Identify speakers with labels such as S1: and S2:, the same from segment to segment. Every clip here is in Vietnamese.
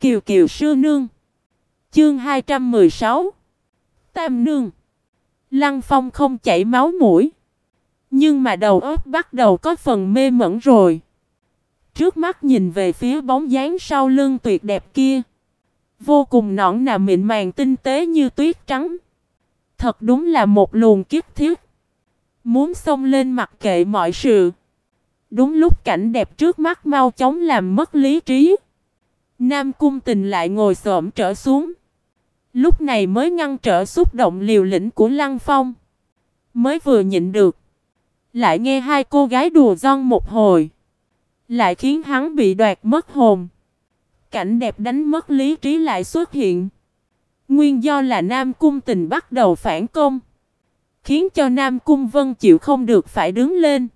S1: Kiều Kiều sư nương. Chương 216. Tam nương. Lăng Phong không chảy máu mũi, nhưng mà đầu óc bắt đầu có phần mê mẩn rồi. Trước mắt nhìn về phía bóng dáng sau lưng tuyệt đẹp kia, vô cùng nõn nà mịn màng tinh tế như tuyết trắng. Thật đúng là một luồng kiếp thiết, muốn xông lên mặc kệ mọi sự. Đúng lúc cảnh đẹp trước mắt mau chóng làm mất lý trí, Nam Cung Tình lại ngồi xổm trở xuống. Lúc này mới ngăn trở xúc động liều lĩnh của Lăng Phong. Mới vừa nhịn được, lại nghe hai cô gái đùa giỡn một hồi, lại khiến hắn bị đoạt mất hồn. Cảnh đẹp đánh mất lý trí lại xuất hiện. Nguyên do là Nam Cung Tình bắt đầu phản công, khiến cho Nam Cung Vân chịu không được phải đứng lên.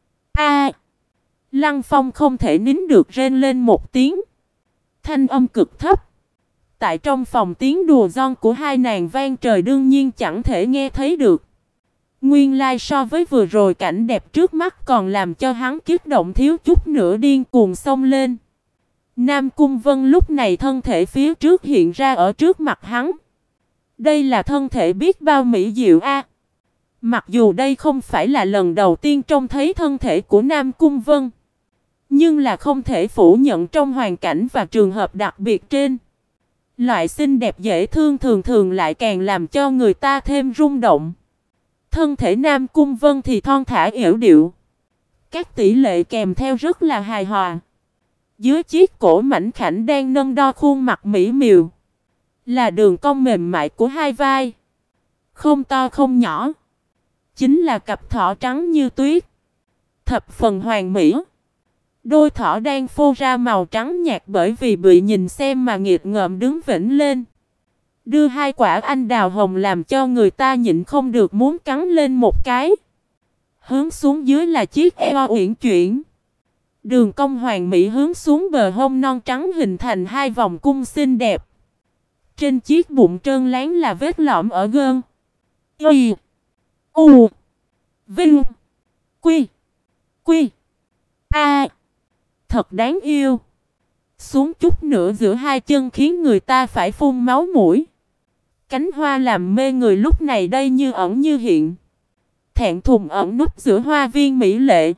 S1: Lăng Phong không thể nín được rên lên một tiếng. Thanh âm cực thấp. Tại trong phòng tiếng đùa giỡn của hai nàng vang trời đương nhiên chẳng thể nghe thấy được. Nguyên lai so với vừa rồi cảnh đẹp trước mắt còn làm cho hắn kích động thiếu chút nữa điên cuồng xông lên. Nam Cung Vân lúc này thân thể phía trước hiện ra ở trước mặt hắn. Đây là thân thể biết bao mỹ diệu a. Mặc dù đây không phải là lần đầu tiên trông thấy thân thể của Nam Cung Vân, nhưng là không thể phủ nhận trong hoàn cảnh và trường hợp đặc biệt trên, loại xinh đẹp dễ thương thường thường lại càng làm cho người ta thêm rung động. Thân thể Nam Cung Vân thì thon thả yểu điệu, các tỷ lệ kèm theo rất là hài hòa. Dưới chiếc cổ mảnh khảnh đang nâng đo khuôn mặt mỹ miều, là đường cong mềm mại của hai vai, không to không nhỏ, chính là cặp thỏ trắng như tuyết, thập phần hoàn mỹ. Đôi thỏ đang phô ra màu trắng nhạt bởi vì bị nhìn xem mà nghiệt ngợm đứng vĩnh lên, đưa hai quả anh đào hồng làm cho người ta nhịn không được muốn cắn lên một cái. Hướng xuống dưới là chiếc eo uyển chuyển, đường cong hoàn mỹ hướng xuống bờ hông non trắng hình thành hai vòng cung xinh đẹp. Trên chiếc bụng trơn láng là vết lõm ở gân. Y U Vinh Quy Quy A. Thật đáng yêu. Xuống chút nữa giữa hai chân khiến người ta phải phun máu mũi. Cánh hoa làm mê người lúc này đây như ẩn như hiện, thẹn thùng ẩn núp giữa hoa viên mỹ lệ.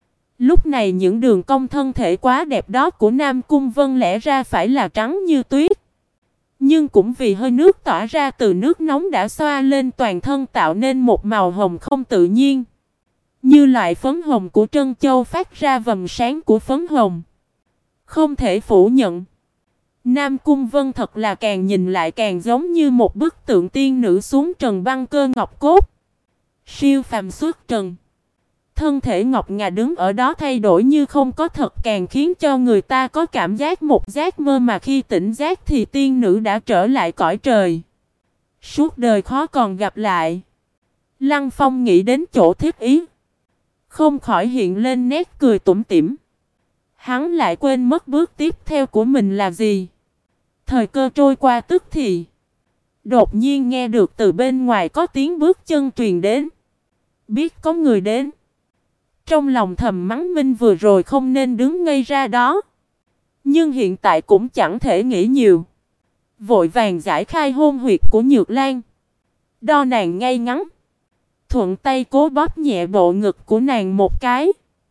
S1: Lúc này những đường cong thân thể quá đẹp đó của Nam Cung Vân lẽ ra phải là trắng như tuyết, nhưng cũng vì hơi nước tỏa ra từ nước nóng đã xoa lên toàn thân tạo nên một màu hồng không tự nhiên. Như loại phấn hồng của trân châu phát ra vầng sáng của phấn hồng. Không thể phủ nhận, Nam Cung Vân thật là càng nhìn lại càng giống như một bức tượng tiên nữ xuống trần băng cơ ngọc cốt. Siêu phàm xuất trần. Thân thể ngọc ngà đứng ở đó thay đổi như không có thật càng khiến cho người ta có cảm giác một giấc mơ mà khi tỉnh giấc thì tiên nữ đã trở lại cõi trời. Suốt đời khó còn gặp lại. Lăng Phong nghĩ đến chỗ thiết ý, không khỏi hiện lên nét cười tủm tỉm. Hắn lại quên mất bước tiếp theo của mình là gì. Thời cơ trôi qua tức thì, đột nhiên nghe được từ bên ngoài có tiếng bước chân truyền đến. Biết có người đến, trong lòng thầm mắng Minh vừa rồi không nên đứng ngây ra đó. Nhưng hiện tại cũng chẳng thể nghĩ nhiều, vội vàng giải khai hôn huyệt của Nhược Lan, đo nàng ngay ngắn, thuận tay cố bóp nhẹ bộ ngực của nàng một cái.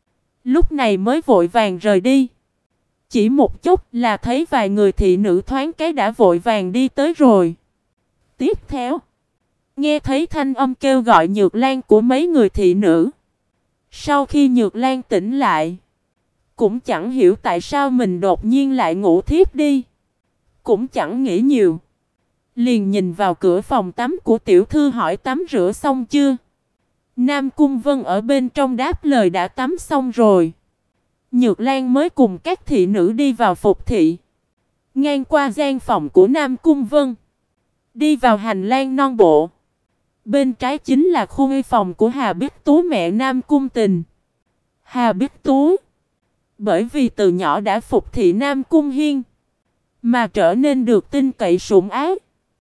S1: Lúc này mới vội vàng rời đi. Chỉ một chút là thấy vài người thị nữ thoáng cái đã vội vàng đi tới rồi. Tiếp theo, nghe thấy thanh âm kêu gọi Nhược Lan của mấy người thị nữ. Sau khi Nhược Lan tỉnh lại, cũng chẳng hiểu tại sao mình đột nhiên lại ngủ thiếp đi. Cũng chẳng nghĩ nhiều, liền nhìn vào cửa phòng tắm của tiểu thư hỏi tắm rửa xong chưa. Nam Cung Vân ở bên trong đáp lời đã tắm xong rồi. Nhược Lan mới cùng các thị nữ đi vào phục thị. Ngang qua gian phòng của Nam Cung Vân, đi vào hành lang non bộ. Bên trái chính là khu phòng của Hà Bích Tú mẹ Nam Cung Tình. Hà Bích Tú, bởi vì từ nhỏ đã phục thị Nam Cung Hiên, mà trở nên được tin cậy sủng ái.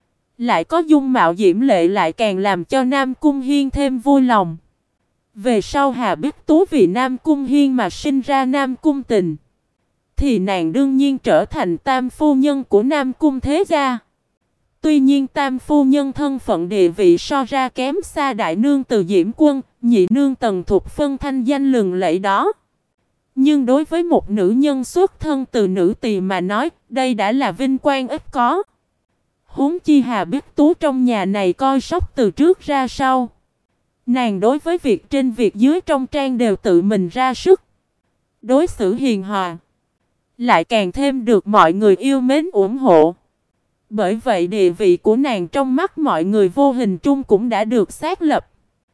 S1: Lại có dung mạo diễm lệ lại càng làm cho Nam Cung Hiên thêm vui lòng. Về sau Hà Bích Tú vì Nam Cung Hiên mà sinh ra Nam Cung Tình, thì nàng đương nhiên trở thành tam phu nhân của Nam Cung thế gia. Tuy nhiên tam phu nhân thân phận địa vị so ra kém xa đại nương Từ Diễm Quân, nhị nương Tần Thục Phân thanh danh lừng lẫy đó. Nhưng đối với một nữ nhân xuất thân từ nữ tỳ mà nói, đây đã là vinh quang ít có. Huống chi Hà Bích Tú trong nhà này coi sóc từ trước ra sau. Nàng đối với việc trên việc dưới trong trang đều tự mình ra sức. Đối xử hiền hòa. Lại càng thêm được mọi người yêu mến ủng hộ. Bởi vậy địa vị của nàng trong mắt mọi người vô hình chung cũng đã được xác lập.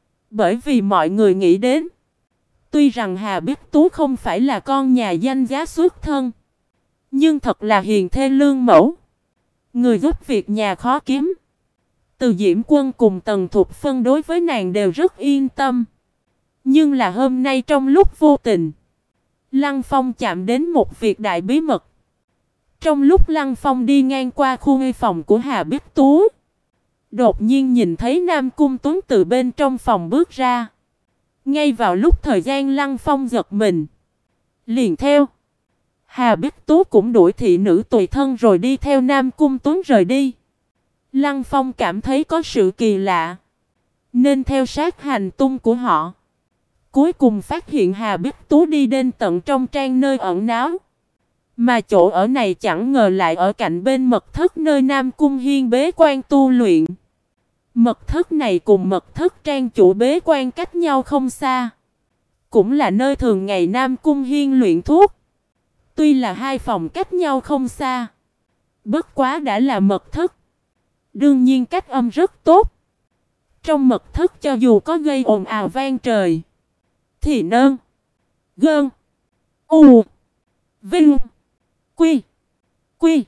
S1: Bởi vì mọi người nghĩ đến. Tuy rằng Hà Bích Tú không phải là con nhà danh giá xuất thân. Nhưng thật là hiền thê lương mẫu. Người giúp việc nhà khó kiếm. Từ Diễm Quân cùng Tần Thục Phân đối với nàng đều rất yên tâm. Nhưng là hôm nay trong lúc vô tình, Lăng Phong chạm đến một việc đại bí mật. Trong lúc Lăng Phong đi ngang qua khu nghi phòng của Hà Bích Tú, đột nhiên nhìn thấy Nam Cung Tuấn từ bên trong phòng bước ra. Ngay vào lúc thời gian Lăng Phong giật mình, liền theo Hà Bích Tú cũng đuổi thị nữ tùy thân rồi đi theo Nam Cung Tuấn rời đi. Lăng Phong cảm thấy có sự kỳ lạ, nên theo sát hành tung của họ. Cuối cùng phát hiện Hà Bích Tú đi đến tận trong trang nơi ẩn náu. Mà chỗ ở này chẳng ngờ lại ở cạnh bên mật thất nơi Nam Cung Hiên bế quan tu luyện. Mật thất này cùng mật thất trang chủ bế quan cách nhau không xa. Cũng là nơi thường ngày Nam Cung Hiên luyện thuốc. Tuy là hai phòng cách nhau không xa, bất quá đã là mật thất. Đương nhiên cách âm rất tốt. Trong mật thất cho dù có gây ồn ào vang trời, thì nơn, gơn, u, vinh, quy, quy,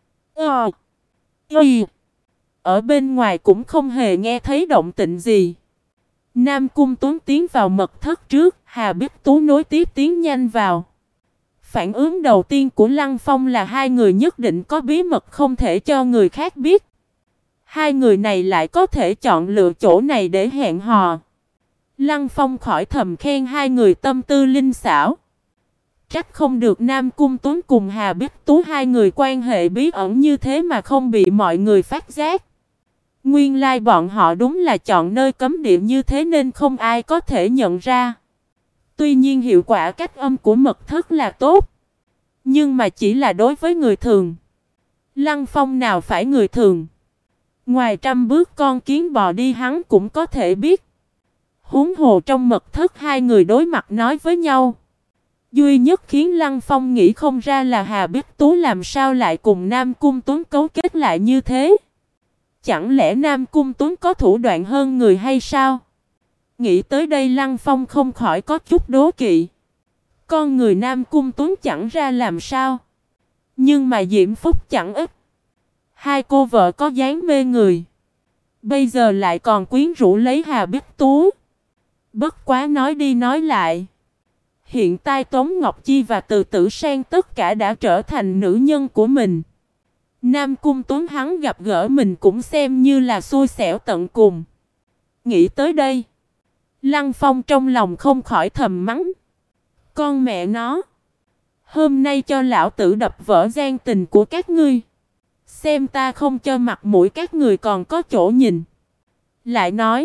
S1: y. Ở bên ngoài cũng không hề nghe thấy động tĩnh gì. Nam Cung Tuấn tiến vào mật thất trước, Hà Bích Tú nối tiếp tiến nhanh vào. Phản ứng đầu tiên của Lăng Phong là hai người nhất định có bí mật không thể cho người khác biết. Hai người này lại có thể chọn lựa chỗ này để hẹn hò. Lăng Phong khỏi thầm khen hai người tâm tư linh xảo. Trách không được Nam Cung Tuấn cùng Hà Bích Tú hai người quan hệ bí ẩn như thế mà không bị mọi người phát giác. Nguyên lai bọn họ đúng là chọn nơi cấm địa như thế nên không ai có thể nhận ra. Tuy nhiên hiệu quả cách âm của mật thất là tốt. Nhưng mà chỉ là đối với người thường. Lăng Phong nào phải người thường. Ngoài trăm bước con kiến bò đi hắn cũng có thể biết. Huống hồ trong mật thất hai người đối mặt nói với nhau. Duy nhất khiến Lăng Phong nghĩ không ra là Hà Bích Tú làm sao lại cùng Nam Cung Tuấn cấu kết lại như thế. Chẳng lẽ Nam Cung Tuấn có thủ đoạn hơn người hay sao? Nghĩ tới đây Lăng Phong không khỏi có chút đố kỵ. Con người Nam Cung Tuấn chẳng ra làm sao. Nhưng mà diễm phúc chẳng ít. Hai cô vợ có dáng mê người. Bây giờ lại còn quyến rũ lấy Hà Bích Tú. Bất quá nói đi nói lại. Hiện tại Tống Ngọc Chi và Từ Tử Sang tất cả đã trở thành nữ nhân của mình. Nam Cung Tuấn hắn gặp gỡ mình cũng xem như là xui xẻo tận cùng. Nghĩ tới đây, Lăng Phong trong lòng không khỏi thầm mắng. Con mẹ nó, hôm nay cho lão tử đập vỡ gian tình của các ngươi. Xem ta không cho mặt mũi các người còn có chỗ nhìn. Lại nói,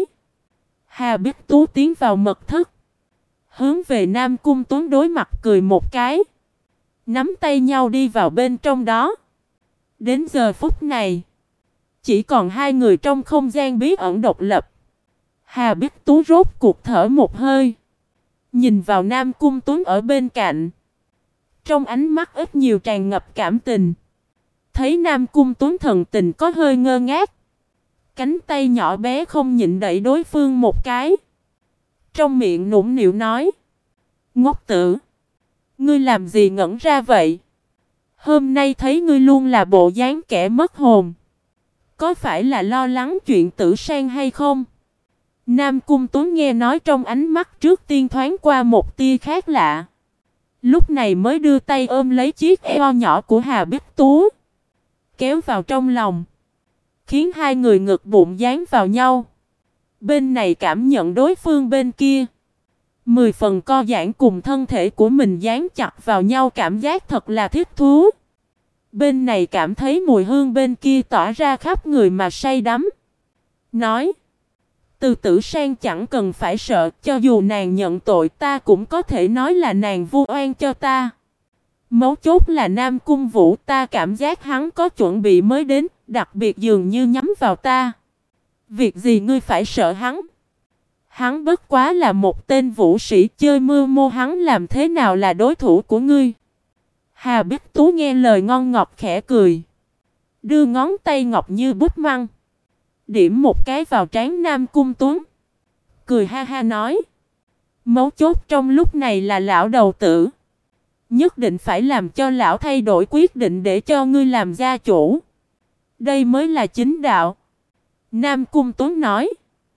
S1: Hà Bích Tú tiến vào mật thất, hướng về Nam Cung Tuấn đối mặt cười một cái, nắm tay nhau đi vào bên trong đó. Đến giờ phút này, chỉ còn hai người trong không gian bí ẩn độc lập. Hà Bích Tú rốt cuộc thở một hơi, nhìn vào Nam Cung Tuấn ở bên cạnh. Trong ánh mắt ít nhiều tràn ngập cảm tình. Thấy Nam Cung Tuấn thần tình có hơi ngơ ngác. Cánh tay nhỏ bé không nhịn đẩy đối phương một cái. Trong miệng nũng nịu nói. Ngốc tử, ngươi làm gì ngẩn ra vậy? Hôm nay thấy ngươi luôn là bộ dáng kẻ mất hồn. Có phải là lo lắng chuyện Tử Sang hay không? Nam Cung Tuấn nghe nói trong ánh mắt trước tiên thoáng qua một tia khác lạ. Lúc này mới đưa tay ôm lấy chiếc eo nhỏ của Hà Bích Tú, kéo vào trong lòng, khiến hai người ngực bụng dán vào nhau. Bên này cảm nhận đối phương bên kia. 10 phần co giãn cùng thân thể của mình dán chặt vào nhau, cảm giác thật là thích thú. Bên này cảm thấy mùi hương, bên kia tỏa ra khắp người mà say đắm. Nói, Từ Tử Sang chẳng cần phải sợ, cho dù nàng nhận tội ta cũng có thể nói là nàng vu oan cho ta. Mấu chốt là Nam Cung Vũ, ta cảm giác hắn có chuẩn bị mới đến, đặc biệt dường như nhắm vào ta. Việc gì ngươi phải sợ hắn? Hắn bất quá là một tên vũ sĩ chơi mưu mô, hắn làm thế nào là đối thủ của ngươi? Hà Bích Tú nghe lời ngon ngọt khẽ cười. Đưa ngón tay ngọc như bút măng, điểm một cái vào trán Nam Cung Tuấn. Cười ha ha nói, mấu chốt trong lúc này là lão đầu tử. Nhất định phải làm cho lão thay đổi quyết định để cho ngươi làm gia chủ. Đây mới là chính đạo. Nam Cung Tuấn nói,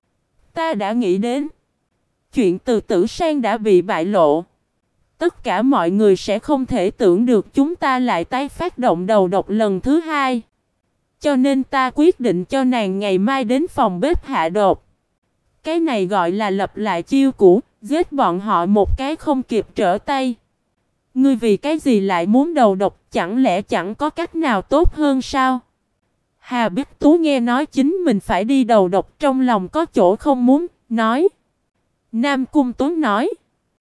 S1: ta đã nghĩ đến. Chuyện Từ Tử Sang đã bị bại lộ. Tất cả mọi người sẽ không thể tưởng được chúng ta lại tái phát động đầu độc lần thứ hai. Cho nên ta quyết định cho nàng ngày mai đến phòng bếp hạ độc. Cái này gọi là lập lại chiêu cũ, giết bọn họ một cái không kịp trở tay. Ngươi vì cái gì lại muốn đầu độc, chẳng lẽ chẳng có cách nào tốt hơn sao? Hà Bích Tú nghe nói chính mình phải đi đầu độc, trong lòng có chỗ không muốn, nói. Nam Cung Tuấn nói,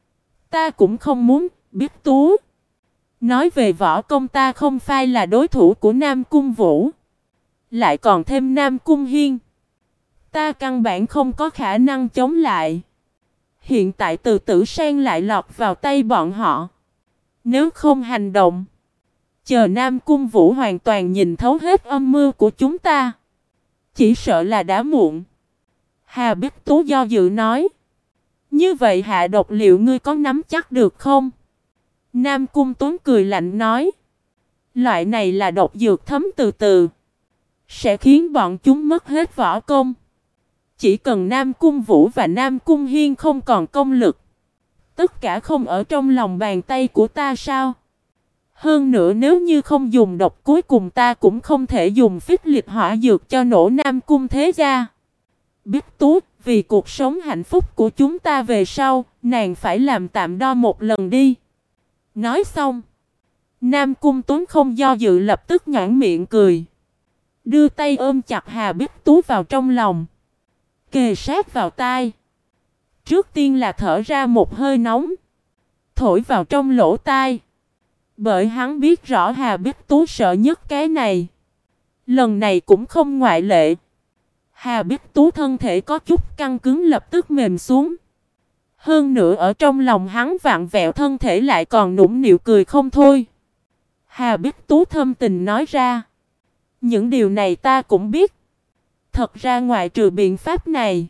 S1: ta cũng không muốn. Bích Tú nói về võ công ta không phải là đối thủ của Nam Cung Vũ, lại còn thêm Nam Cung Hiên, ta căn bản không có khả năng chống lại. Hiện tại Từ Tử Sang lại lọt vào tay bọn họ. Nếu không hành động, chờ Nam Cung Vũ hoàn toàn nhìn thấu hết âm mưu của chúng ta, chỉ sợ là đã muộn. Hà Bích Tú do dự nói, như vậy hạ độc liệu ngươi có nắm chắc được không? Nam Cung Tuấn cười lạnh nói, loại này là độc dược thấm từ từ, sẽ khiến bọn chúng mất hết võ công. Chỉ cần Nam Cung Vũ và Nam Cung Hiên không còn công lực, tất cả không ở trong lòng bàn tay của ta sao? Hơn nữa nếu như không dùng độc, cuối cùng ta cũng không thể dùng phích lịch hỏa dược cho nổ Nam Cung thế gia. Bích Tú, vì cuộc sống hạnh phúc của chúng ta về sau, nàng phải làm tạm đo một lần đi. Nói xong, Nam Cung Tuấn không do dự lập tức nhoẻn miệng cười, đưa tay ôm chặt Hà Bích Tú vào trong lòng, kề sát vào tai. Trước tiên là thở ra một hơi nóng, thổi vào trong lỗ tai. Bởi hắn biết rõ Hà Bích Tú sợ nhất cái này. Lần này cũng không ngoại lệ. Hà Bích Tú thân thể có chút căng cứng lập tức mềm xuống. Hơn nữa ở trong lòng hắn vặn vẹo thân thể lại còn nũng nịu cười không thôi. Hà Bích Tú thâm tình nói ra, những điều này ta cũng biết. Thật ra ngoại trừ biện pháp này,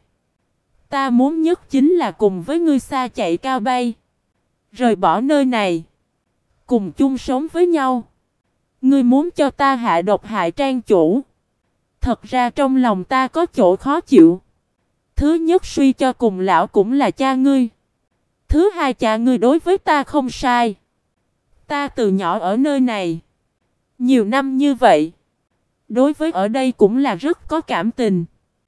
S1: ta muốn nhất chính là cùng với ngươi xa chạy cao bay, rời bỏ nơi này, cùng chung sống với nhau. Ngươi muốn cho ta hạ độc hại trang chủ. Thật ra trong lòng ta có chỗ khó chịu. Thứ nhất suy cho cùng lão cũng là cha ngươi. Thứ hai cha ngươi đối với ta không sai. Ta từ nhỏ ở nơi này nhiều năm như vậy, đối với ở đây cũng là rất có cảm tình.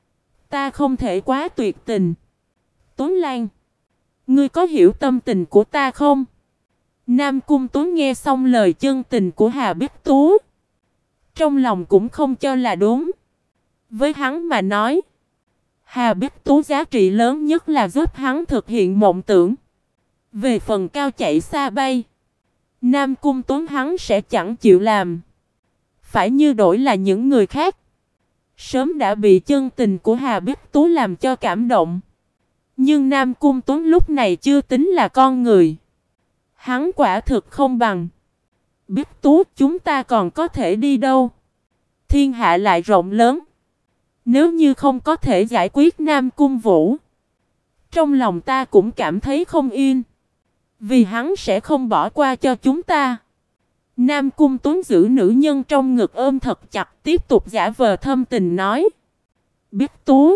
S1: Ta không thể quá tuyệt tình. Tuấn Lan, ngươi có hiểu tâm tình của ta không? Nam Cung Tuấn nghe xong lời chân tình của Hà Bích Tú, trong lòng cũng không cho là đúng. Với hắn mà nói, Hà Bích Tú giá trị lớn nhất là giúp hắn thực hiện mộng tưởng. Về phần cao chạy xa bay, Nam Cung Tuấn hắn sẽ chẳng chịu làm. Phải như đổi là những người khác, sớm đã bị chân tình của Hà Bích Tú làm cho cảm động. Nhưng Nam Cung Tuấn lúc này chưa tính là con người. Hắn quả thực không bằng. Bích Tú, chúng ta còn có thể đi đâu? Thiên hạ lại rộng lớn. Nếu như không có thể giải quyết Nam Cung Vũ, trong lòng ta cũng cảm thấy không yên. Vì hắn sẽ không bỏ qua cho chúng ta. Nam Cung Tuấn giữ nữ nhân trong ngực ôm thật chặt, tiếp tục giả vờ thâm tình nói, Bích Tú,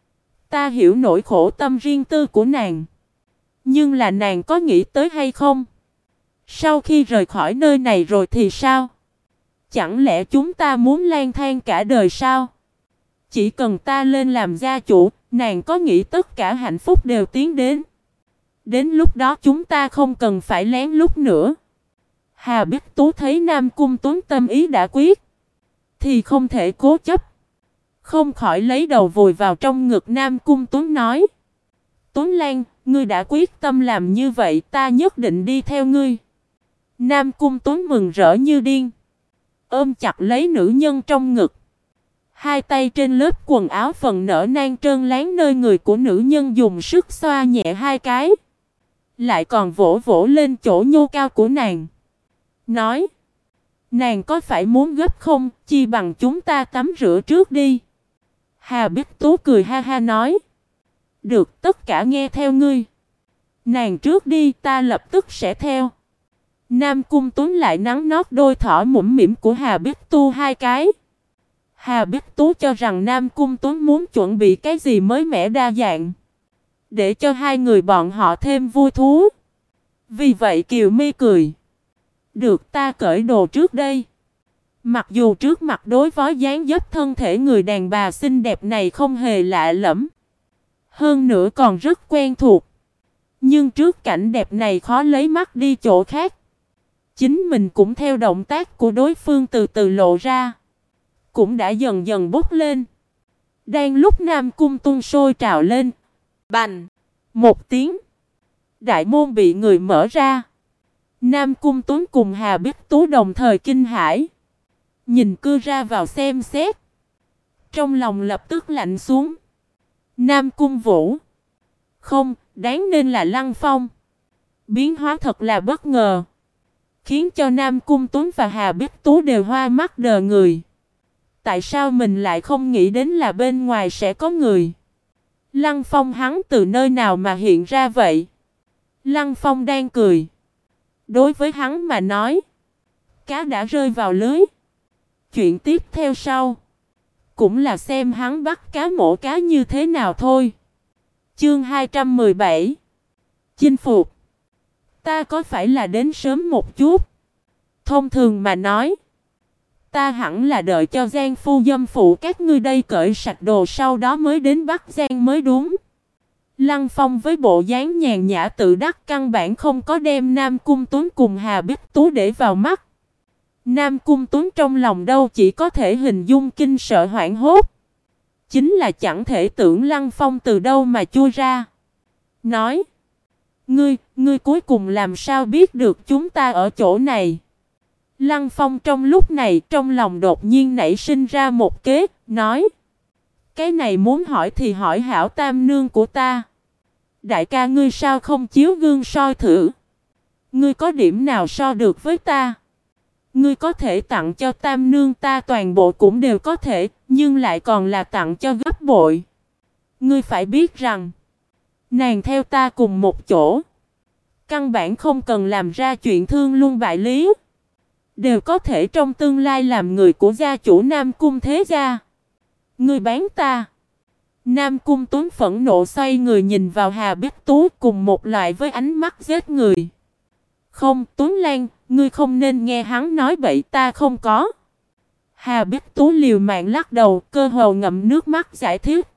S1: ta hiểu nỗi khổ tâm riêng tư của nàng. Nhưng là nàng có nghĩ tới hay không? Sau khi rời khỏi nơi này rồi thì sao? Chẳng lẽ chúng ta muốn lang thang cả đời sao? Chỉ cần ta lên làm gia chủ, nàng có nghĩ tất cả hạnh phúc đều tiến đến. Đến lúc đó chúng ta không cần phải lén lút nữa. Hà Bích Tú thấy Nam Cung Tuấn tâm ý đã quyết, thì không thể cố chấp. Không khỏi lấy đầu vùi vào trong ngực Nam Cung Tuấn nói: Tuấn Lan, ngươi đã quyết tâm làm như vậy, ta nhất định đi theo ngươi. Nam Cung Tuấn mừng rỡ như điên, ôm chặt lấy nữ nhân trong ngực. Hai tay trên lớp quần áo phần nở nang trơn láng nơi người của nữ nhân dùng sức xoa nhẹ hai cái. Lại còn vỗ vỗ lên chỗ nhô cao của nàng. Nói: Nàng có phải muốn gấp không, chi bằng chúng ta tắm rửa trước đi. Hà Bích Tú cười ha ha nói: Được, tất cả nghe theo ngươi. Nàng trước đi, ta lập tức sẽ theo. Nam Cung Tuấn lại nắn nót đôi thỏ mũm mĩm của Hà Bích Tú hai cái. Hà Bích Tú cho rằng Nam Cung Tuấn muốn chuẩn bị cái gì mới mẻ đa dạng, để cho hai người bọn họ thêm vui thú. Vì vậy Kiều Mi cười: Được, ta cởi đồ trước đây. Mặc dù trước mặt đối với dáng dấp thân thể người đàn bà xinh đẹp này không hề lạ lẫm, hơn nữa còn rất quen thuộc, nhưng trước cảnh đẹp này khó lấy mắt đi chỗ khác. Chính mình cũng theo động tác của đối phương từ từ lộ ra, cũng đã dần dần bốc lên. Đang lúc Nam Cung Tuấn sôi trào lên, bành một tiếng, đại môn bị người mở ra. Nam Cung Tuấn cùng Hà Bích Tú đồng thời kinh hãi, nhìn cư ra vào xem xét. Trong lòng lập tức lạnh xuống. Nam Cung Vũ, không, đáng nên là Lăng Phong. Biến hóa thật là bất ngờ, khiến cho Nam Cung Tuấn và Hà Bích Tú đều hoa mắt đờ người. Tại sao mình lại không nghĩ đến là bên ngoài sẽ có người? Lăng Phong hắn từ nơi nào mà hiện ra vậy? Lăng Phong đang cười. Đối với hắn mà nói, cá đã rơi vào lưới. Chuyện tiếp theo sau, cũng là xem hắn bắt cá mổ cá như thế nào thôi. Chương 217 Chinh phục. Ta có phải là đến sớm một chút? Thông thường mà nói, ta hẳn là đợi cho Giang phu dâm phụ các ngươi đây cởi sạch đồ sau đó mới đến bắt Giang mới đúng. Lăng Phong với bộ dáng nhàn nhã tự đắc căn bản không có đem Nam Cung Tuấn cùng Hà Bích Tú để vào mắt. Nam Cung Tuấn trong lòng đâu chỉ có thể hình dung kinh sợ hoảng hốt, chính là chẳng thể tưởng Lăng Phong từ đâu mà chui ra. Nói: Ngươi cuối cùng làm sao biết được chúng ta ở chỗ này? Lăng Phong trong lúc này trong lòng đột nhiên nảy sinh ra một kế, nói: Cái này muốn hỏi thì hỏi hảo tam nương của ta. Đại ca ngươi sao không chiếu gương soi thử? Ngươi có điểm nào so được với ta? Ngươi có thể tặng cho tam nương ta toàn bộ cũng đều có thể, nhưng lại còn là tặng cho gấp bội. Ngươi phải biết rằng, nàng theo ta cùng một chỗ, căn bản không cần làm ra chuyện thương luân bại lý, đều có thể trong tương lai làm người của gia chủ Nam Cung thế gia. Ngươi bán ta. Nam Cung Tuấn phẫn nộ xoay người nhìn vào Hà Bích Tú cùng một loại với ánh mắt giết người. Không, Tuấn Lan, ngươi không nên nghe hắn nói bậy, ta không có. Hà Bích Tú liều mạng lắc đầu, cơ hồ ngậm nước mắt giải thích.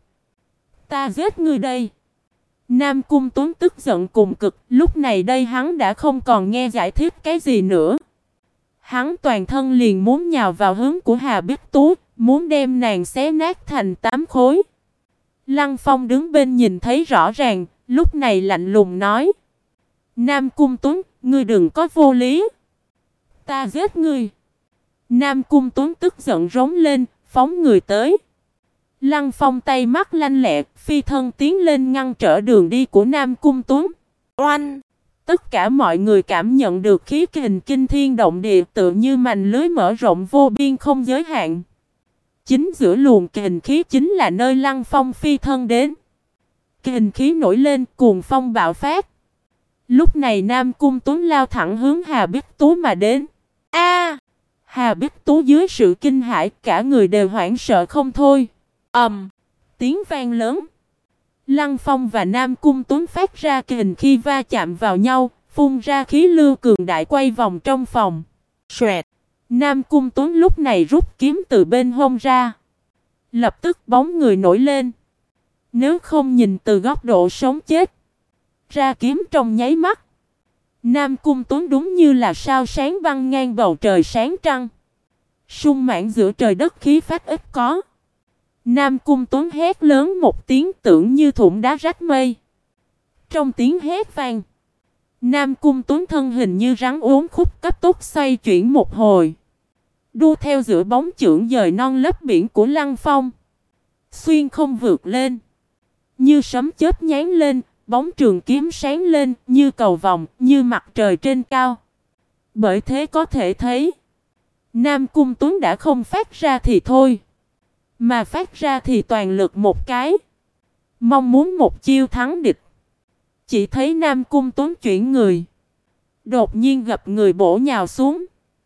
S1: Ta giết ngươi đây. Nam Cung Tuấn tức giận cùng cực, lúc này đây hắn đã không còn nghe giải thích cái gì nữa. Hắn toàn thân liền muốn nhào vào hướng của Hà Bích Tú, muốn đem nàng xé nát thành 8 khối. Lăng Phong đứng bên nhìn thấy rõ ràng, lúc này lạnh lùng nói: Nam Cung Tuấn, ngươi đừng có vô lý. Ta giết ngươi. Nam Cung Tuấn tức giận rống lên, phóng người tới. Lăng Phong tay mắt lanh lẹ, phi thân tiến lên ngăn trở đường đi của Nam Cung Tuấn. Oanh! Tất cả mọi người cảm nhận được khí kình kinh thiên động địa, tựa như mành lưới mở rộng vô biên không giới hạn. Chính giữa luồng kình khí chính là nơi Lăng Phong phi thân đến. Kình khí nổi lên, cuồng phong bạo phát. Lúc này Nam Cung Tuấn lao thẳng hướng Hà Bích Tú mà đến. A! Hà Bích Tú dưới sự kinh hãi, cả người đều hoảng sợ không thôi. Tiếng vang lớn. Lăng Phong và Nam Cung Tuấn phát ra kình khi va chạm vào nhau, phun ra khí lưu cường đại quay vòng trong phòng. Xoẹt! Nam Cung Tuấn lúc này rút kiếm từ bên hông ra. Lập tức bóng người nổi lên. Nếu không nhìn từ góc độ sống chết, ra kiếm trong nháy mắt. Nam Cung Tuấn đúng như là sao sáng băng ngang bầu trời sáng trăng. Sung mãn giữa trời đất khí phách ít có. Nam Cung Tuấn hét lớn một tiếng tưởng như thủng đá rách mây. Trong tiếng hét vang, Nam Cung Tuấn thân hình như rắn uốn khúc cấp tốc xoay chuyển một hồi. Đu theo giữa bóng chưởng dời non lấp biển của Lăng Phong. Xuyên không vượt lên. Như sấm chớp nhán lên, bóng trường kiếm sáng lên như cầu vồng, như mặt trời trên cao. Bởi thế có thể thấy, Nam Cung Tuấn đã không phát ra thì thôi, mà phát ra thì toàn lực một cái. Mong muốn một chiêu thắng địch. Chỉ thấy Nam Cung Tuấn chuyển người. Đột nhiên gặp người bổ nhào xuống.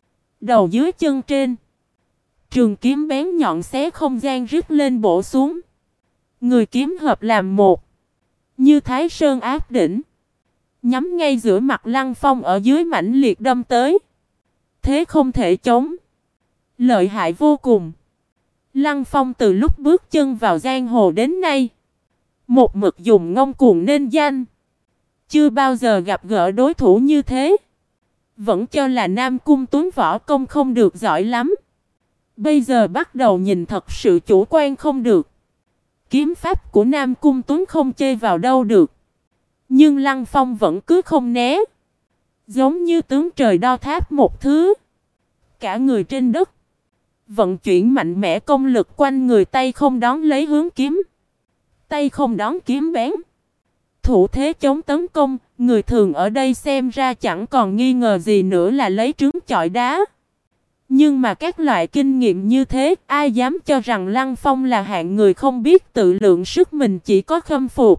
S1: Đầu dưới chân trên. Trường kiếm bén nhọn xé không gian rít lên bổ xuống. Người kiếm hợp làm một. Như Thái Sơn áp đỉnh. Nhắm ngay giữa mặt Lăng Phong ở dưới mãnh liệt đâm tới. Thế không thể chống. Lợi hại vô cùng. Lăng Phong từ lúc bước chân vào giang hồ đến nay. Một mực dùng ngông cuồng nên danh. Chưa bao giờ gặp gỡ đối thủ như thế. Vẫn cho là Nam Cung Tuấn võ công không được giỏi lắm. Bây giờ bắt đầu nhìn thật sự chủ quan không được. Kiếm pháp của Nam Cung Tuấn không chê vào đâu được. Nhưng Lăng Phong vẫn cứ không né. Giống như tướng trời đo tháp một thứ. Cả người trên đất. Vận chuyển mạnh mẽ công lực quanh người, tay không đón lấy hướng kiếm. Tay không đón kiếm bén. Thủ thế chống tấn công, người thường ở đây xem ra chẳng còn nghi ngờ gì nữa là lấy trứng chọi đá. Nhưng mà các loại kinh nghiệm như thế, ai dám cho rằng Lăng Phong là hạng người không biết tự lượng sức mình, chỉ có khâm phục.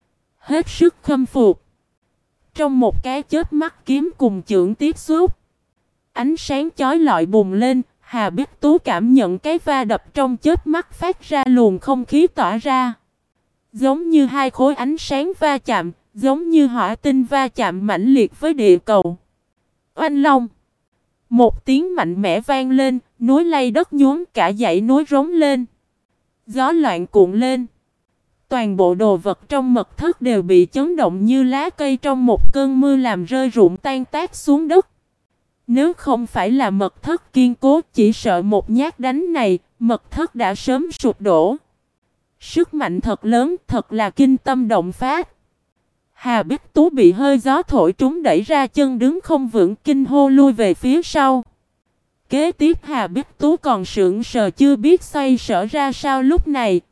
S1: Hết sức khâm phục. Trong một cái chớp mắt kiếm cùng chưởng tiếp xúc. Ánh sáng chói lọi bùng lên, Hà Bích Tú cảm nhận cái va đập trong chớp mắt phát ra luồng không khí tỏa ra. Giống như hai khối ánh sáng va chạm, giống như hỏa tinh va chạm mãnh liệt với địa cầu. Oanh long. Một tiếng mạnh mẽ vang lên, núi lay đất nhún, cả dãy núi rống lên. Gió loạn cuộn lên. Toàn bộ đồ vật trong mật thất đều bị chấn động như lá cây trong một cơn mưa làm rơi rụng tan tác xuống đất. Nếu không phải là mật thất kiên cố, chỉ sợ một nhát đánh này, mật thất đã sớm sụp đổ. Sức mạnh thật lớn, thật là kinh tâm động phách. Hà Bích Tú bị hơi gió thổi trúng đẩy ra chân đứng không vững, kinh hô lui về phía sau. Kế tiếp Hà Bích Tú còn sững sờ chưa biết xoay sở ra sao lúc này.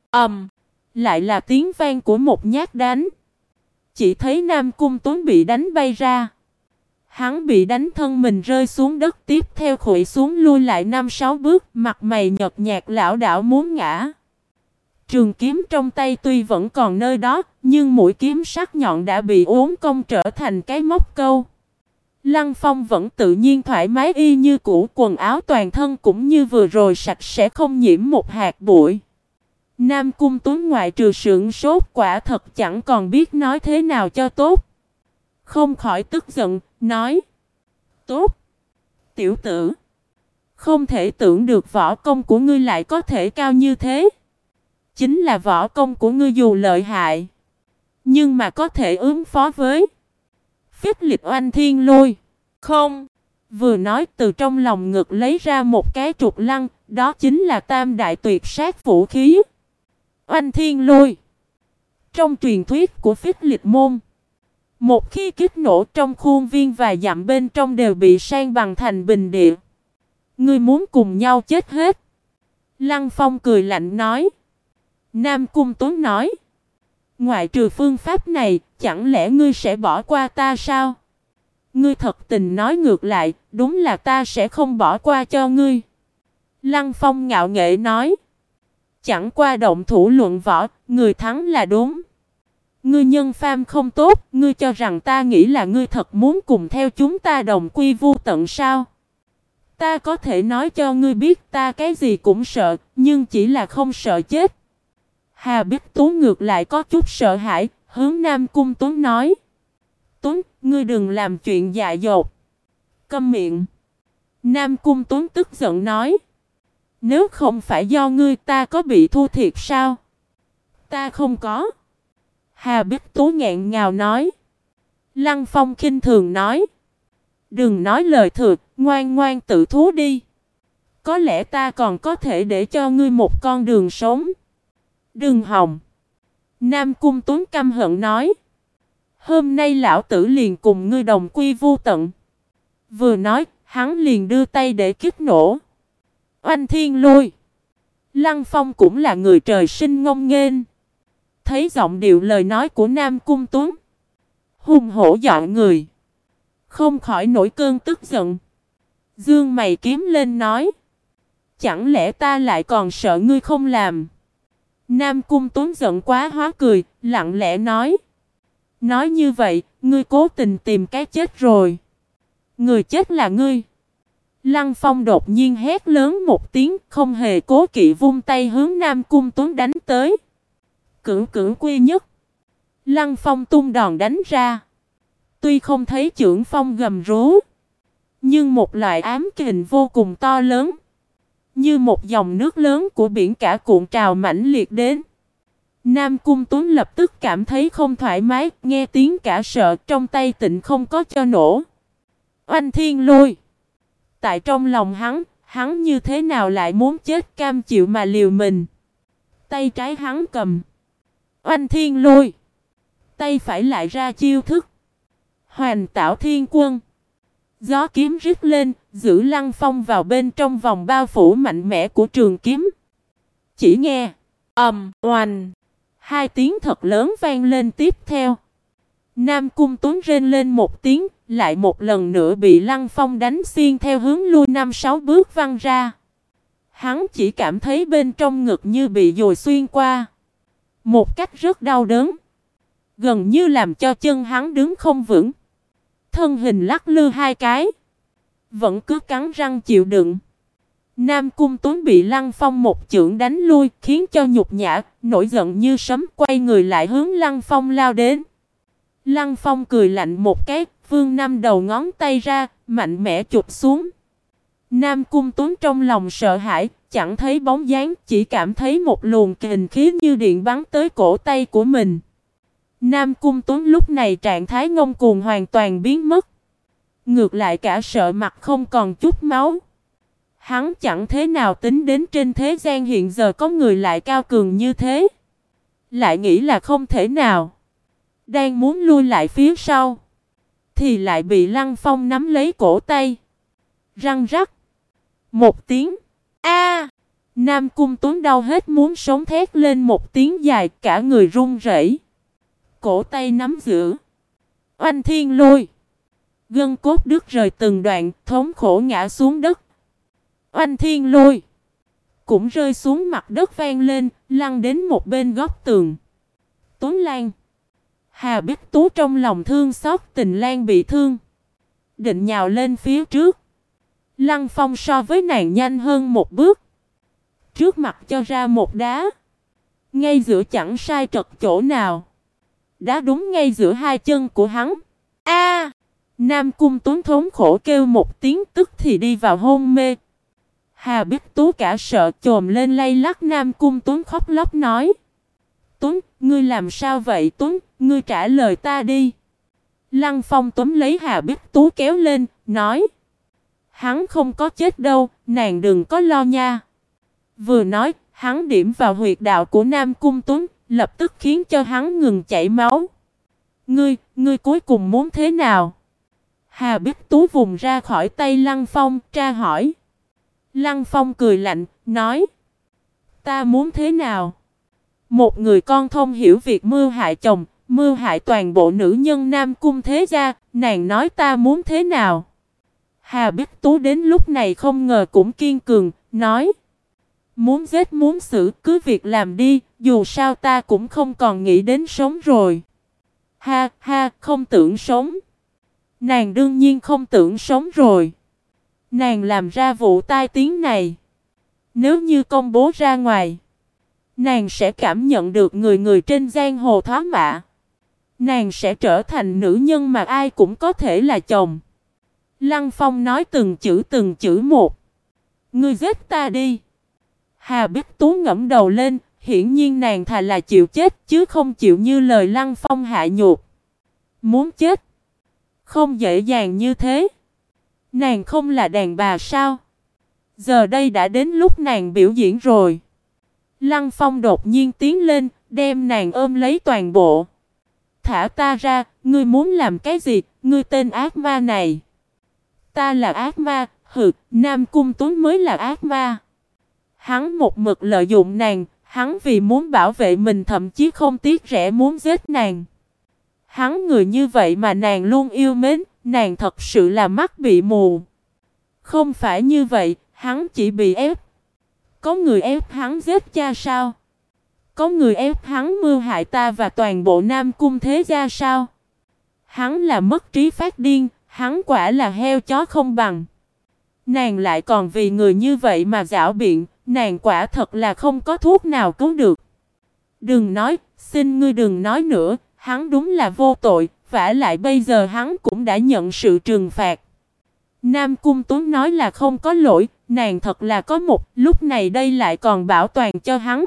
S1: Lại là tiếng vang của một nhát đánh. Chỉ thấy Nam Cung Tuấn bị đánh bay ra. Hắn bị đánh thân mình rơi xuống đất, tiếp theo khuỵu xuống lui lại 5-6 bước, mặt mày nhợt nhạt lảo đảo muốn ngã. Trường kiếm trong tay tuy vẫn còn nơi đó, nhưng mũi kiếm sắc nhọn đã bị uốn cong trở thành cái móc câu. Lăng Phong vẫn tự nhiên thoải mái y như cũ, quần áo toàn thân cũng như vừa rồi sạch sẽ không nhiễm một hạt bụi. Nam Cung Tuấn ngoại trừ sững sốt quả thật chẳng còn biết nói thế nào cho tốt. Không khỏi tức giận, nói: Tốt, tiểu tử, không thể tưởng được võ công của ngươi lại có thể cao như thế. Chính là võ công của ngươi dù lợi hại, nhưng mà có thể ứng phó với Phích Lịch Oanh Thiên Lôi không? Vừa nói từ trong lòng ngực lấy ra một cái trục lăng, đó chính là tam đại tuyệt sát vũ khí. Oanh Thiên Lôi, trong truyền thuyết của Phích Lịch môn, một khi kích nổ trong khuôn viên vài dặm bên trong đều bị san bằng thành bình địa. Ngươi muốn cùng nhau chết hết. Lăng Phong cười lạnh nói. Nam Cung Tuấn nói: Ngoại trừ phương pháp này, chẳng lẽ ngươi sẽ bỏ qua ta sao? Ngươi thật tình nói ngược lại, đúng là ta sẽ không bỏ qua cho ngươi. Lăng Phong ngạo nghễ nói: Chẳng qua động thủ luận võ, người thắng là đúng. Ngươi nhân phàm không tốt, ngươi cho rằng ta nghĩ là ngươi thật muốn cùng theo chúng ta đồng quy vu tận sao? Ta có thể nói cho ngươi biết ta cái gì cũng sợ, nhưng chỉ là không sợ chết. Hà Bích Tú ngược lại có chút sợ hãi, hướng Nam Cung Tuấn nói: Tuấn, ngươi đừng làm chuyện dại dột. Câm miệng. Nam Cung Tuấn tức giận nói: Nếu không phải do ngươi, ta có bị thua thiệt sao? Ta không có. Hà Bích Tú nghẹn ngào nói. Lăng Phong khinh thường nói. Đừng nói lời thừa, ngoan ngoan tự thú đi. Có lẽ ta còn có thể để cho ngươi một con đường sống. Đừng hòng. Nam Cung Tuấn căm hận nói. Hôm nay lão tử liền cùng ngươi đồng quy vu tận. Vừa nói, hắn liền đưa tay để kích nổ. Oanh thiên lôi. Lăng Phong cũng là người trời sinh ngông nghênh. Thấy giọng điệu lời nói của Nam Cung Tuấn hùng hổ dọa người, không khỏi nổi cơn tức giận. Dương mày kiếm lên nói. Chẳng lẽ ta lại còn sợ ngươi không làm? Nam Cung Tuấn giận quá hóa cười, lặng lẽ nói. Nói như vậy, ngươi cố tình tìm cái chết rồi. Người chết là ngươi. Lăng Phong đột nhiên hét lớn một tiếng, không hề cố kỵ vung tay hướng Nam Cung Tuấn đánh tới. Cưỡng cưỡng quy nhất. Lăng Phong tung đòn đánh ra. Tuy không thấy chưởng phong gầm rú, nhưng một loại ám kình vô cùng to lớn, như một dòng nước lớn của biển cả cuộn trào mãnh liệt đến. Nam Cung Tuấn lập tức cảm thấy không thoải mái, nghe tiếng cả sợ, trong tay tịnh không có cho nổ. Oanh thiên lôi. Tại trong lòng hắn như thế nào lại muốn chết cam chịu mà liều mình. Tay trái hắn cầm Oanh thiên lôi, tay phải lại ra chiêu thức Hoành Tảo Thiên Quân. Gió kiếm rít lên, giữ Lăng Phong vào bên trong vòng bao phủ mạnh mẽ của trường kiếm. Chỉ nghe oanh, hai tiếng thật lớn vang lên tiếp theo. Nam Cung Tuấn rên lên một tiếng, lại một lần nữa bị Lăng Phong đánh xuyên theo hướng lui 5-6 bước văng ra. Hắn chỉ cảm thấy bên trong ngực như bị dồi xuyên qua, một cách rất đau đớn, gần như làm cho chân hắn đứng không vững. Thân hình lắc lư hai cái, vẫn cứ cắn răng chịu đựng. Nam Cung Tuấn bị Lăng Phong một chưởng đánh lui, khiến cho nhục nhã, nổi giận như sấm, quay người lại hướng Lăng Phong lao đến. Lăng Phong cười lạnh một cái, vươn 5 đầu ngón tay ra, mạnh mẽ chụp xuống. Nam Cung Tuấn trong lòng sợ hãi, chẳng thấy bóng dáng, chỉ cảm thấy một luồng kình khí như điện bắn tới cổ tay của mình. Nam Cung Tuấn lúc này trạng thái ngông cuồng hoàn toàn biến mất. Ngược lại cả sợ mặt không còn chút máu. Hắn chẳng thế nào tính đến trên thế gian hiện giờ có người lại cao cường như thế. Lại nghĩ là không thể nào. Đang muốn lui lại phía sau, thì lại bị Lăng Phong nắm lấy cổ tay. Răng rắc. Một tiếng. A! Nam Cung Tuấn đau hết muốn sống thét lên một tiếng dài, cả người run rẩy. Cổ tay nắm giữ oanh thiên lôi. Gân cốt đứt rời từng đoạn, thống khổ ngã xuống đất. Oanh thiên lôi cũng rơi xuống mặt đất vang lên, lăn đến một bên góc tường. Tuấn Lan. Hà Bích Tú trong lòng thương xót Tình Lan bị thương, định nhào lên phía trước. Lăng Phong so với nàng nhanh hơn một bước, trước mặt cho ra một đá, ngay giữa chẳng sai trật chỗ nào. Đá đúng ngay giữa hai chân của hắn. A! Nam Cung Tuấn thống khổ kêu một tiếng, tức thì đi vào hôn mê. Hà Bích Tú cả sợ chồm lên lay lắc Nam Cung Tuấn, khóc lóc nói. Tuấn, ngươi làm sao vậy Tuấn, ngươi trả lời ta đi. Lăng Phong túm lấy Hà Bích Tú kéo lên, nói. Hắn không có chết đâu, nàng đừng có lo nha. Vừa nói, hắn điểm vào huyệt đạo của Nam Cung Tuấn, lập tức khiến cho hắn ngừng chảy máu. Ngươi cuối cùng muốn thế nào? Hà Bích Tú vùng ra khỏi tay Lăng Phong, tra hỏi. Lăng Phong cười lạnh, nói. Ta muốn thế nào? Một người con thông hiểu việc mưu hại chồng, mưu hại toàn bộ nữ nhân Nam Cung thế gia, nàng nói ta muốn thế nào? Hà Bích Tú đến lúc này không ngờ cũng kiên cường, nói. Muốn giết muốn xử cứ việc làm đi, dù sao ta cũng không còn nghĩ đến sống rồi. Ha ha, không tưởng sống. Nàng đương nhiên không tưởng sống rồi. Nàng làm ra vụ tai tiếng này, nếu như công bố ra ngoài, nàng sẽ cảm nhận được người người trên giang hồ thoá mạ. Nàng sẽ trở thành nữ nhân mà ai cũng có thể là chồng. Lăng Phong nói từng chữ một. Ngươi giết ta đi. Hà Bích Tú ngẫm đầu lên, Hiển nhiên nàng thà là chịu chết chứ không chịu như lời Lăng Phong hạ nhục. Muốn chết không dễ dàng như thế. Nàng không là đàn bà sao? Giờ đây đã đến lúc nàng biểu diễn rồi. Lăng Phong đột nhiên tiến lên, đem nàng ôm lấy toàn bộ. Thả ta ra, ngươi muốn làm cái gì, ngươi tên ác ma này? Ta là ác ma, hừ, Nam Cung Tuấn mới là ác ma. Hắn một mực lợi dụng nàng, hắn vì muốn bảo vệ mình thậm chí không tiếc rẻ muốn giết nàng. Hắn người như vậy mà nàng luôn yêu mến, nàng thật sự là mắt bị mù. Không phải như vậy, hắn chỉ bị ép. Có người ép hắn giết cha sao? Có người ép hắn mưu hại ta và toàn bộ Nam Cung thế gia sao? Hắn là mất trí phát điên, hắn quả là heo chó không bằng. Nàng lại còn vì người như vậy mà giảo biện, nàng quả thật là không có thuốc nào cứu được. Đừng nói, xin ngươi đừng nói nữa, hắn đúng là vô tội, vả lại bây giờ hắn cũng đã nhận sự trừng phạt. Nam Cung Tuấn nói là không có lỗi, nàng thật là có một, lúc này đây lại còn bảo toàn cho hắn.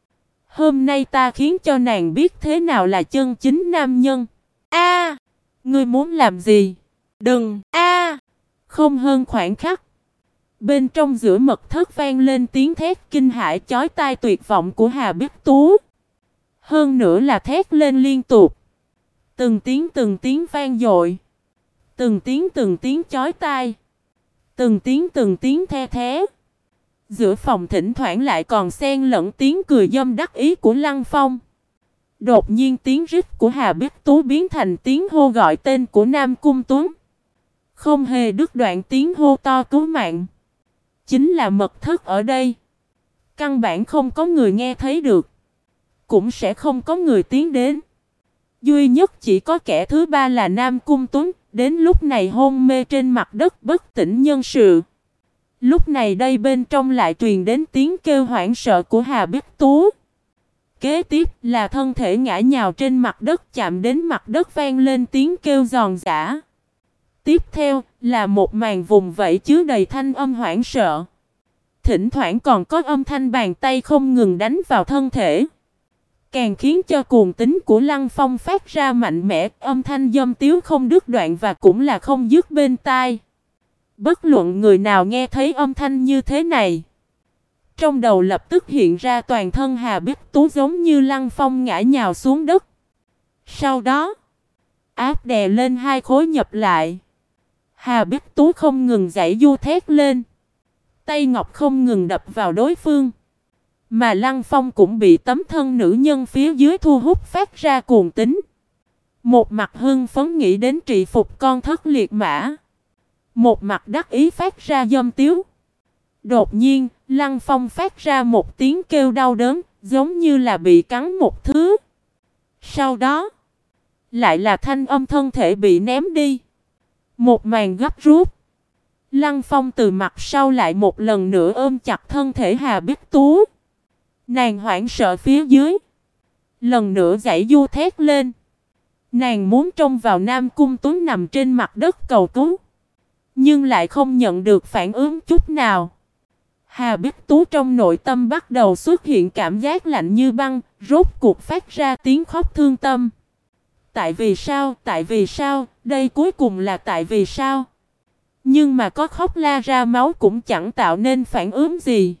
S1: Hôm nay ta khiến cho nàng biết thế nào là chân chính nam nhân. A, ngươi muốn làm gì? Đừng, không hơn khoảng khắc. Bên trong giữa mật thất vang lên tiếng thét kinh hãi chói tai tuyệt vọng của Hà Bích Tú. Hơn nữa là thét lên liên tục. Từng tiếng vang dội. Từng tiếng chói tai. Từng tiếng the thé. Giữa phòng thỉnh thoảng lại còn xen lẫn tiếng cười dâm đắc ý của Lăng Phong. Đột nhiên tiếng rít của Hà Bích Tú biến thành tiếng hô gọi tên của Nam Cung Tuấn. Không hề đứt đoạn tiếng hô to cứu mạng. Chính là mật thất ở đây. Căn bản không có người nghe thấy được. Cũng sẽ không có người tiến đến. Duy nhất chỉ có kẻ thứ ba là Nam Cung Tuấn. Đến lúc này hôn mê trên mặt đất bất tỉnh nhân sự. Lúc này đây bên trong lại truyền đến tiếng kêu hoảng sợ của Hà Bích Tú. Kế tiếp là thân thể ngã nhào trên mặt đất chạm đến mặt đất vang lên tiếng kêu giòn giã. Tiếp theo là một màn vùng vẫy chứa đầy thanh âm hoảng sợ. Thỉnh thoảng còn có âm thanh bàn tay không ngừng đánh vào thân thể. Càng khiến cho cuồng tính của Lăng Phong phát ra mạnh mẽ, âm thanh dâm tiếu không đứt đoạn và cũng là không dứt bên tai. Bất luận người nào nghe thấy âm thanh như thế này, trong đầu lập tức hiện ra toàn thân Hà Bích Tú giống như Lăng Phong ngã nhào xuống đất. Sau đó, áp đè lên hai khối nhập lại. Hà Bích Tú không ngừng giãy giụa thét lên. Tay ngọc không ngừng đập vào đối phương. Mà Lăng Phong cũng bị tấm thân nữ nhân phía dưới thu hút phát ra cuồng tính. Một mặt hưng phấn nghĩ đến trị phục con thất liệt mã. Một mặt đắc ý phát ra dâm tiếu. Đột nhiên, Lăng Phong phát ra một tiếng kêu đau đớn, giống như là bị cắn một thứ. Sau đó, lại là thanh âm thân thể bị ném đi. Một màn gấp rút. Lăng Phong từ mặt sau lại một lần nữa ôm chặt thân thể Hà Bích Tú. Nàng hoảng sợ phía dưới. Lần nữa giãy giụa thét lên. Nàng muốn trông vào Nam Cung Tuấn nằm trên mặt đất cầu cứu. Nhưng lại không nhận được phản ứng chút nào. Hà Bích Tú trong nội tâm bắt đầu xuất hiện cảm giác lạnh như băng, rốt cuộc phát ra tiếng khóc thương tâm. Tại vì sao? Tại vì sao? Đây cuối cùng là tại vì sao? Nhưng mà có khóc la ra máu cũng chẳng tạo nên phản ứng gì.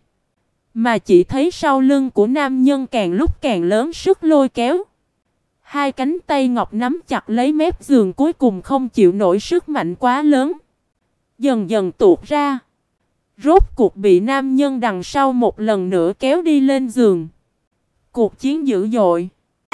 S1: Mà chỉ thấy sau lưng của nam nhân càng lúc càng lớn sức lôi kéo. Hai cánh tay ngọc nắm chặt lấy mép giường cuối cùng không chịu nổi sức mạnh quá lớn. Dần dần tuột ra. Rốt cuộc bị nam nhân đằng sau một lần nữa kéo đi lên giường. Cuộc chiến dữ dội.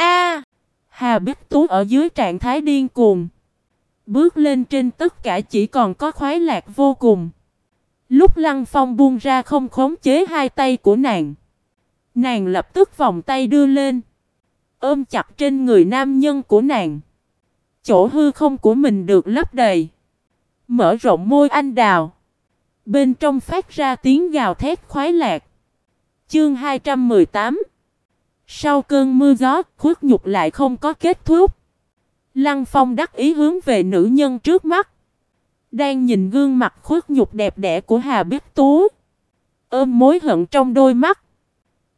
S1: Hà Bích Tú ở dưới trạng thái điên cuồng. Bước lên trên tất cả chỉ còn có khoái lạc vô cùng. Lúc Lăng Phong buông ra không khống chế hai tay của nàng. Nàng lập tức vòng tay đưa lên. Ôm chặt trên người nam nhân của nàng. Chỗ hư không của mình được lấp đầy. Mở rộng môi anh đào. Bên trong phát ra tiếng gào thét khoái lạc. Chương 218. Sau cơn mưa gió, khuất nhục lại không có kết thúc. Lăng Phong đắc ý hướng về nữ nhân trước mắt. Đang nhìn gương mặt khuất nhục đẹp đẽ của Hà Bích Tú. Ôm mối hận trong đôi mắt.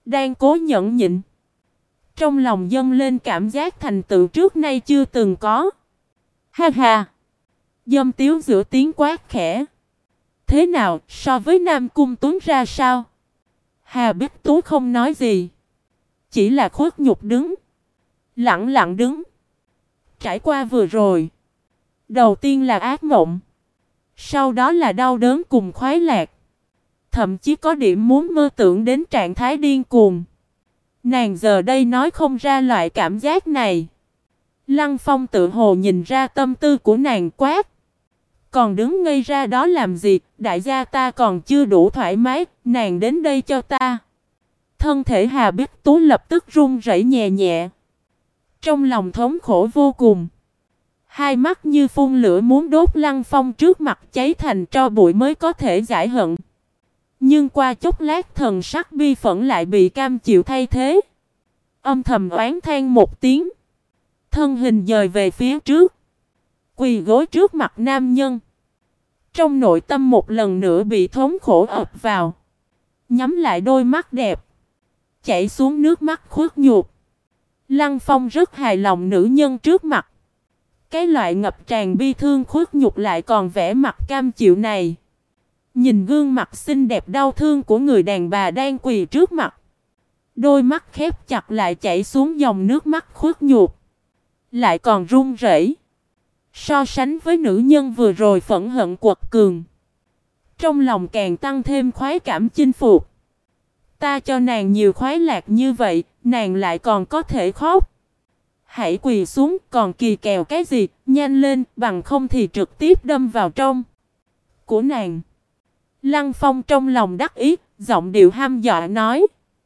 S1: Đang cố nhẫn nhịn. Trong lòng dâng lên cảm giác thành tựu trước nay chưa từng có. Ha ha! Dâm tiếu giữa tiếng quát khẽ. Thế nào, so với Nam Cung Tuấn ra sao? Hà Bích Tú không nói gì. Chỉ là khuất nhục đứng. Lặng lặng đứng. Trải qua vừa rồi. Đầu tiên là ác mộng. Sau đó là đau đớn cùng khoái lạc. Thậm chí có điểm muốn mơ tưởng đến trạng thái điên cuồng. Nàng giờ đây nói không ra loại cảm giác này. Lăng Phong tự hồ nhìn ra tâm tư của nàng quát. Còn đứng ngây ra đó làm gì, đại gia ta còn chưa đủ thoải mái, nàng đến đây cho ta. Thân thể Hà Bích Tú lập tức run rẩy nhẹ nhẹ. Trong lòng thống khổ vô cùng. Hai mắt như phun lửa muốn đốt Lăng Phong trước mặt cháy thành tro bụi mới có thể giải hận. Nhưng qua chốc lát thần sắc bi phẫn lại bị cam chịu thay thế. Âm thầm oán than một tiếng. Thân hình dời về phía trước. Quỳ gối trước mặt nam nhân. Trong nội tâm một lần nữa bị thống khổ ập vào. Nhắm lại đôi mắt đẹp. Chảy xuống nước mắt khuất nhục. Lăng Phong rất hài lòng nữ nhân trước mặt. Cái loại ngập tràn bi thương khuất nhục lại còn vẻ mặt cam chịu này. Nhìn gương mặt xinh đẹp đau thương của người đàn bà đang quỳ trước mặt. Đôi mắt khép chặt lại chảy xuống dòng nước mắt khuất nhục. Lại còn run rẩy. So sánh với nữ nhân vừa rồi phẫn hận quật cường. Trong lòng càng tăng thêm khoái cảm chinh phục. Ta cho nàng nhiều khoái lạc như vậy, nàng lại còn có thể khóc. Hãy quỳ xuống, còn kỳ kèo cái gì, nhanh lên, bằng không thì trực tiếp đâm vào trong của nàng. Lăng Phong trong lòng đắc ý, giọng điệu hăm dọa nói.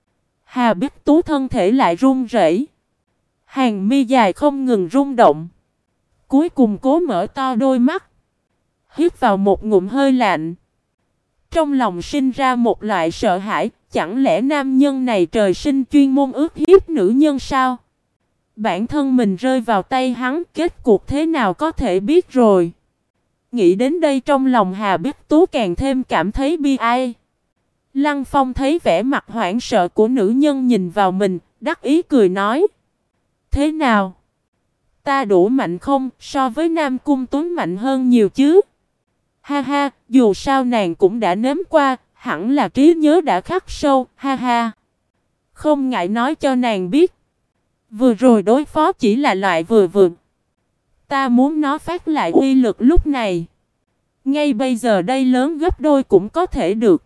S1: Hà Bích Tú thân thể lại run rẩy. Hàng mi dài không ngừng rung động. Cuối cùng cố mở to đôi mắt. Hít vào một ngụm hơi lạnh. Trong lòng sinh ra một loại sợ hãi. Chẳng lẽ nam nhân này trời sinh chuyên môn ước hiếp nữ nhân sao? Bản thân mình rơi vào tay hắn, kết cuộc thế nào có thể biết rồi. Nghĩ đến đây trong lòng Hà Bích Tú càng thêm cảm thấy bi ai. Lăng Phong thấy vẻ mặt hoảng sợ của nữ nhân nhìn vào mình, đắc ý cười nói. Thế nào? Ta đủ mạnh không, so với Nam Cung Tuấn mạnh hơn nhiều chứ? Ha ha, dù sao nàng cũng đã nếm qua, hẳn là trí nhớ đã khắc sâu, ha ha. Không ngại nói cho nàng biết. Vừa rồi đối phó chỉ là loại vừa vượt. Ta muốn nó phát lại uy lực lúc này. Ngay bây giờ đây lớn gấp đôi cũng có thể được.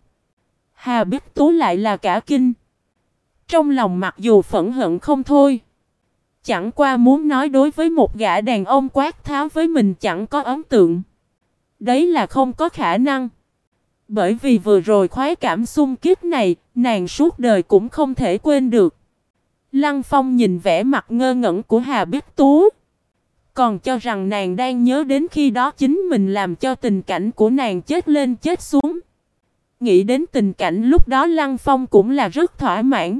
S1: Hà Bích Tú lại là cả kinh. Trong lòng mặc dù phẫn hận không thôi. Chẳng qua muốn nói đối với một gã đàn ông quát tháo với mình chẳng có ấn tượng. Đấy là không có khả năng. Bởi vì vừa rồi khoái cảm xung kích này, nàng suốt đời cũng không thể quên được. Lăng Phong nhìn vẻ mặt ngơ ngẩn của Hà Bích Tú. Còn cho rằng nàng đang nhớ đến khi đó chính mình làm cho tình cảnh của nàng chết lên chết xuống. Nghĩ đến tình cảnh lúc đó Lăng Phong cũng là rất thỏa mãn.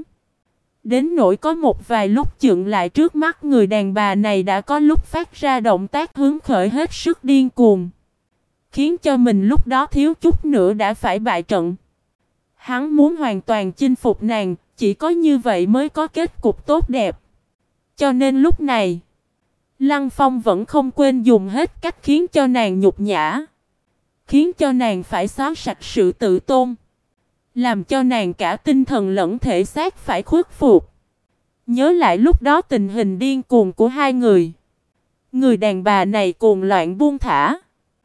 S1: Đến nỗi có một vài lúc chững lại trước mắt người đàn bà này đã có lúc phát ra động tác hứng khởi hết sức điên cuồng. Khiến cho mình lúc đó thiếu chút nữa đã phải bại trận. Hắn muốn hoàn toàn chinh phục nàng, chỉ có như vậy mới có kết cục tốt đẹp. Cho nên lúc này, Lăng Phong vẫn không quên dùng hết cách khiến cho nàng nhục nhã. Khiến cho nàng phải xóa sạch sự tự tôn. Làm cho nàng cả tinh thần lẫn thể xác phải khuất phục. Nhớ lại lúc đó tình hình điên cuồng của hai người. Người đàn bà này cuồng loạn buông thả.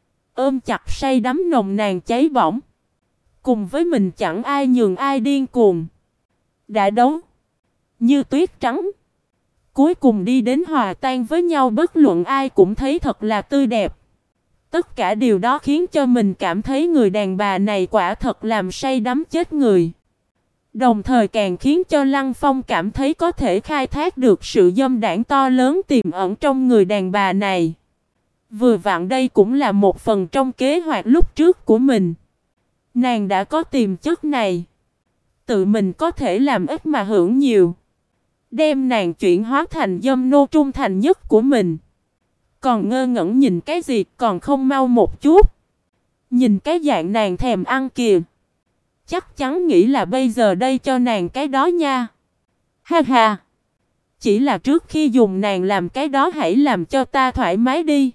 S1: Ôm chặt say đắm nồng nàn cháy bỏng. Cùng với mình chẳng ai nhường ai điên cuồng. Đã đấu. Như tuyết trắng. Cuối cùng đi đến hòa tan với nhau bất luận ai cũng thấy thật là tươi đẹp. Tất cả điều đó khiến cho mình cảm thấy người đàn bà này quả thật làm say đắm chết người. Đồng thời càng khiến cho Lăng Phong cảm thấy có thể khai thác được sự dâm đãng to lớn tiềm ẩn trong người đàn bà này. Vừa vặn đây cũng là một phần trong kế hoạch lúc trước của mình. Nàng đã có tiềm chất này. Tự mình có thể làm ít mà hưởng nhiều. Đem nàng chuyển hóa thành dâm nô trung thành nhất của mình. Còn ngơ ngẩn nhìn cái gì còn không mau một chút. Nhìn cái dạng nàng thèm ăn kìa. Chắc chắn nghĩ là bây giờ đây cho nàng cái đó nha. Ha ha. Chỉ là trước khi dùng nàng làm cái đó hãy làm cho ta thoải mái đi.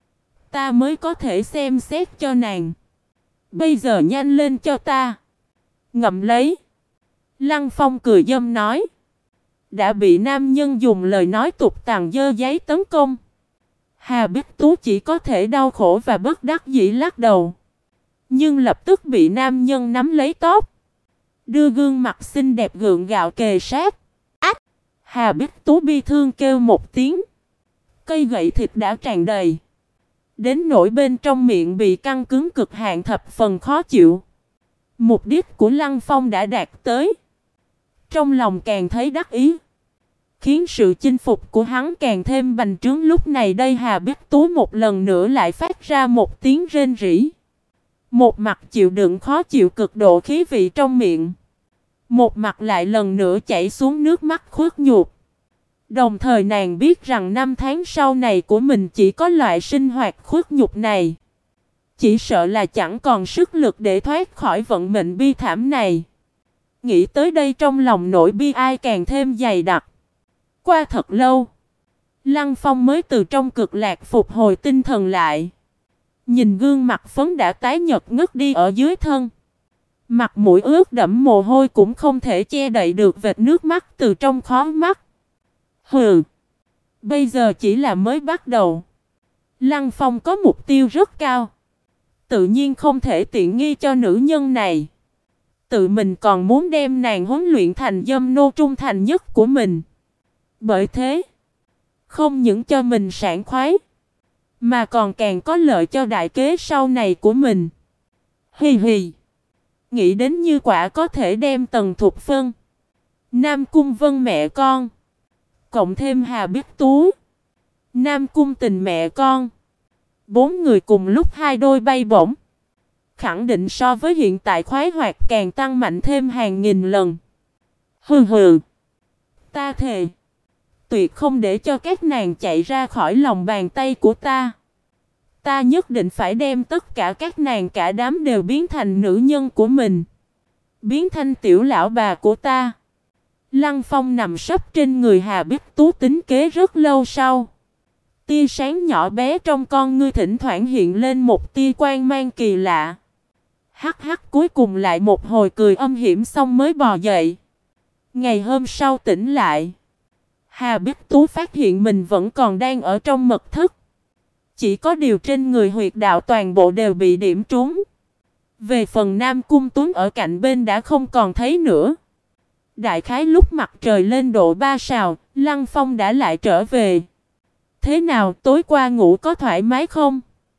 S1: Ta mới có thể xem xét cho nàng. Bây giờ nhanh lên cho ta. Ngậm lấy. Lăng Phong cười dâm nói. Đã bị nam nhân dùng lời nói tục tằn dơ giấy tấn công. Hà Bích Tú chỉ có thể đau khổ và bất đắc dĩ lắc đầu. Nhưng lập tức bị nam nhân nắm lấy tóc. Đưa gương mặt xinh đẹp gượng gạo kề sát. Ách! Hà Bích Tú bi thương kêu một tiếng. Cây gậy thịt đã tràn đầy. Đến nỗi bên trong miệng bị căng cứng cực hạn thập phần khó chịu. Mục đích của Lăng Phong đã đạt tới. Trong lòng càng thấy đắc ý. Khiến sự chinh phục của hắn càng thêm bành trướng. Lúc này đây Hà Bích Tú một lần nữa lại phát ra một tiếng rên rỉ. Một mặt chịu đựng khó chịu cực độ khí vị trong miệng. Một mặt lại lần nữa chảy xuống nước mắt khuất nhục. Đồng thời nàng biết rằng năm tháng sau này của mình chỉ có loại sinh hoạt khuất nhục này. Chỉ sợ là chẳng còn sức lực để thoát khỏi vận mệnh bi thảm này. Nghĩ tới đây trong lòng nỗi bi ai càng thêm dày đặc. Qua thật lâu, Lăng Phong mới từ trong cực lạc phục hồi tinh thần lại. Nhìn gương mặt phấn đã tái nhợt ngất đi ở dưới thân. Mặt mũi ướt đẫm mồ hôi cũng không thể che đậy được vệt nước mắt từ trong khóe mắt. Hừ, bây giờ chỉ là mới bắt đầu. Lăng Phong có mục tiêu rất cao. Tự nhiên không thể tiện nghi cho nữ nhân này. Tự mình còn muốn đem nàng huấn luyện thành dâm nô trung thành nhất của mình. Bởi thế, không những cho mình sảng khoái, mà còn càng có lợi cho đại kế sau này của mình. Hì hì. Nghĩ đến như quả có thể đem Tần Thục Phân, Nam Cung Vân mẹ con, cộng thêm Hà Bích Tú, Nam Cung Tình mẹ con, 4 người cùng lúc hai đôi bay bổng. Khẳng định so với hiện tại khoái hoạt càng tăng mạnh thêm hàng nghìn lần. Hừ hừ. Ta thề. Tuyệt không để cho các nàng chạy ra khỏi lòng bàn tay của ta. Ta nhất định phải đem tất cả các nàng cả đám đều biến thành nữ nhân của mình. Biến thành tiểu lão bà của ta. Lăng Phong nằm sấp trên người Hà Bích Tú tính kế rất lâu sau. Tia sáng nhỏ bé trong con ngươi thỉnh thoảng hiện lên một tia quang mang kỳ lạ. Hắc hắc cuối cùng lại một hồi cười âm hiểm xong mới bò dậy. Ngày hôm sau tỉnh lại. Hà Bích Tú phát hiện mình vẫn còn đang ở trong mật thất. Chỉ có điều trên người huyệt đạo toàn bộ đều bị điểm trúng. Về phần Nam Cung Tuấn ở cạnh bên đã không còn thấy nữa. Đại khái lúc mặt trời lên độ 3 sào, Lăng Phong đã lại trở về. Thế nào, tối qua ngủ có thoải mái không?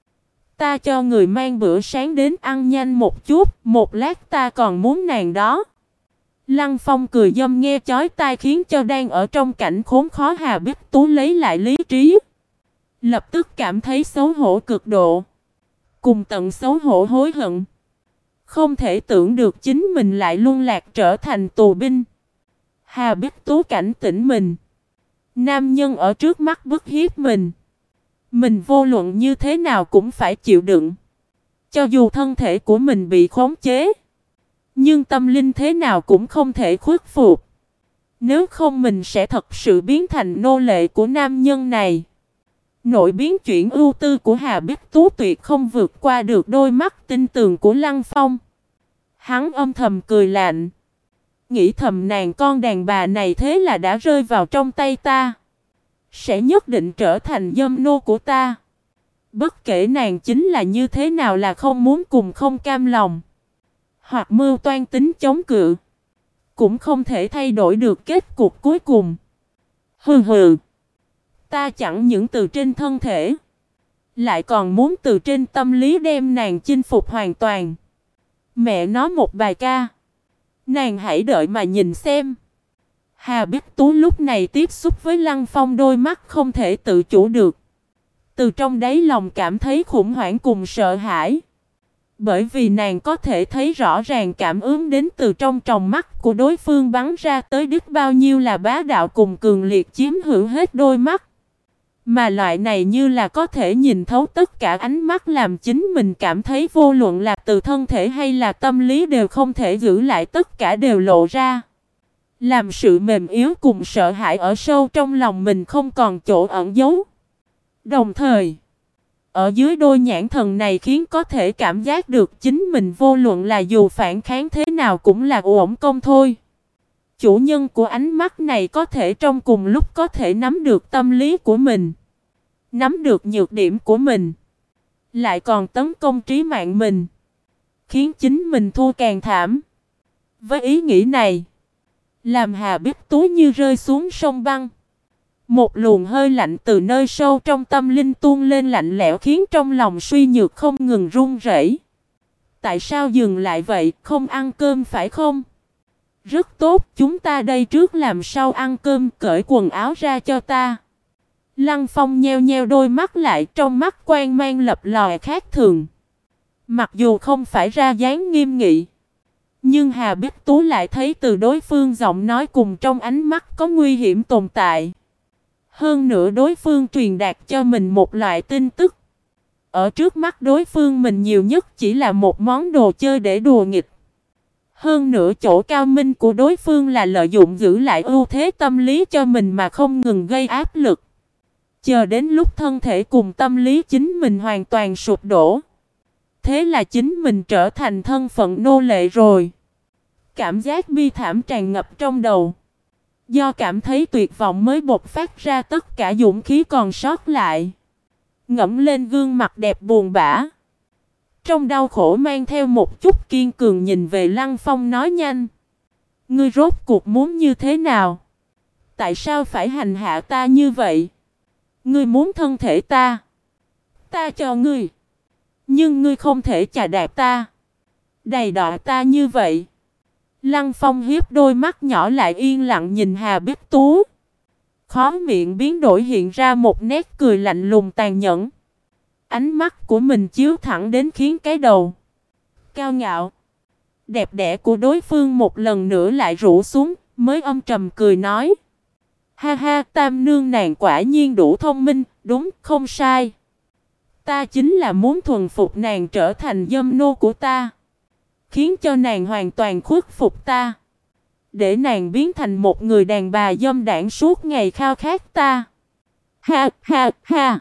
S1: Ta cho người mang bữa sáng đến ăn nhanh một chút, một lát ta còn muốn nàng đó. Lăng Phong cười dâm nghe chói tai khiến cho đang ở trong cảnh khốn khó Hà Bích Tú lấy lại lý trí. Lập tức cảm thấy xấu hổ cực độ. Cùng tận xấu hổ hối hận. Không thể tưởng được chính mình lại luân lạc trở thành tù binh. Hà Bích Tú cảnh tỉnh mình. Nam nhân ở trước mắt bức hiếp mình. Mình vô luận như thế nào cũng phải chịu đựng. Cho dù thân thể của mình bị khống chế. Nhưng tâm linh thế nào cũng không thể khuất phục. Nếu không mình sẽ thật sự biến thành nô lệ của nam nhân này. Nội biến chuyển ưu tư của Hà Bích Tú tuyệt không vượt qua được đôi mắt tinh tường của Lăng Phong. Hắn âm thầm cười lạnh. Nghĩ thầm nàng con đàn bà này thế là đã rơi vào trong tay ta. Sẽ nhất định trở thành dâm nô của ta. Bất kể nàng chính là như thế nào là không muốn cùng không cam lòng. Hoặc mưu toan tính chống cự. Cũng không thể thay đổi được kết cục cuối cùng. Hừ hừ. Ta chẳng những từ trên thân thể. Lại còn muốn từ trên tâm lý đem nàng chinh phục hoàn toàn. Mẹ nói một bài ca. Nàng hãy đợi mà nhìn xem. Hà Bích Tú lúc này tiếp xúc với Lăng Phong đôi mắt không thể tự chủ được. Từ trong đáy lòng cảm thấy khủng hoảng cùng sợ hãi. Bởi vì nàng có thể thấy rõ ràng cảm ứng đến từ trong tròng mắt của đối phương bắn ra tới đứt bao nhiêu là bá đạo cùng cường liệt chiếm hữu hết đôi mắt. Mà loại này như là có thể nhìn thấu tất cả ánh mắt, làm chính mình cảm thấy vô luận là từ thân thể hay là tâm lý đều không thể giữ lại, tất cả đều lộ ra. Làm sự mềm yếu cùng sợ hãi ở sâu trong lòng mình không còn chỗ ẩn giấu. Đồng thời, ở dưới đôi nhãn thần này khiến có thể cảm giác được chính mình vô luận là dù phản kháng thế nào cũng là uổng công thôi. Chủ nhân của ánh mắt này có thể trong cùng lúc có thể nắm được tâm lý của mình, nắm được nhược điểm của mình, lại còn tấn công trí mạng mình, khiến chính mình thua càng thảm. Với ý nghĩ này, làm Hà Bích Tú như rơi xuống sông băng. Một luồng hơi lạnh từ nơi sâu trong tâm linh tuôn lên, lạnh lẽo khiến trong lòng suy nhược không ngừng run rẩy. Tại sao dừng lại vậy, không ăn cơm phải không? Rất tốt, chúng ta đây trước làm sau ăn cơm, cởi quần áo ra cho ta. Lăng Phong nheo nheo đôi mắt lại, trong mắt quang mang lập lòe khác thường. Mặc dù không phải ra dáng nghiêm nghị, nhưng Hà Bích Tú lại thấy từ đối phương giọng nói cùng trong ánh mắt có nguy hiểm tồn tại. Hơn nữa đối phương truyền đạt cho mình một loại tin tức. Ở trước mắt đối phương mình nhiều nhất chỉ là một món đồ chơi để đùa nghịch. Hơn nữa chỗ cao minh của đối phương là lợi dụng giữ lại ưu thế tâm lý cho mình mà không ngừng gây áp lực. Chờ đến lúc thân thể cùng tâm lý chính mình hoàn toàn sụp đổ, thế là chính mình trở thành thân phận nô lệ rồi. Cảm giác bi thảm tràn ngập trong đầu. Do cảm thấy tuyệt vọng mới bộc phát ra tất cả dũng khí còn sót lại. Ngẩng lên gương mặt đẹp buồn bã, trong đau khổ mang theo một chút kiên cường nhìn về Lăng Phong nói nhanh. Ngươi rốt cuộc muốn như thế nào? Tại sao phải hành hạ ta như vậy? Ngươi muốn thân thể ta? Ta cho ngươi. Nhưng ngươi không thể chà đạp ta, đầy đọa ta như vậy. Lăng Phong hiếp đôi mắt nhỏ lại yên lặng nhìn Hà Bích Tú. Khóe miệng biến đổi hiện ra một nét cười lạnh lùng tàn nhẫn. Ánh mắt của mình chiếu thẳng đến khiến cái đầu cao ngạo, đẹp đẽ của đối phương một lần nữa lại rũ xuống, mới âm trầm cười nói. Ha ha, Tam nương nàng quả nhiên đủ thông minh, đúng không sai. Ta chính là muốn thuần phục nàng trở thành dâm nô của ta, khiến cho nàng hoàn toàn khuất phục ta, để nàng biến thành một người đàn bà dâm đãng suốt ngày khao khát ta. Ha ha ha.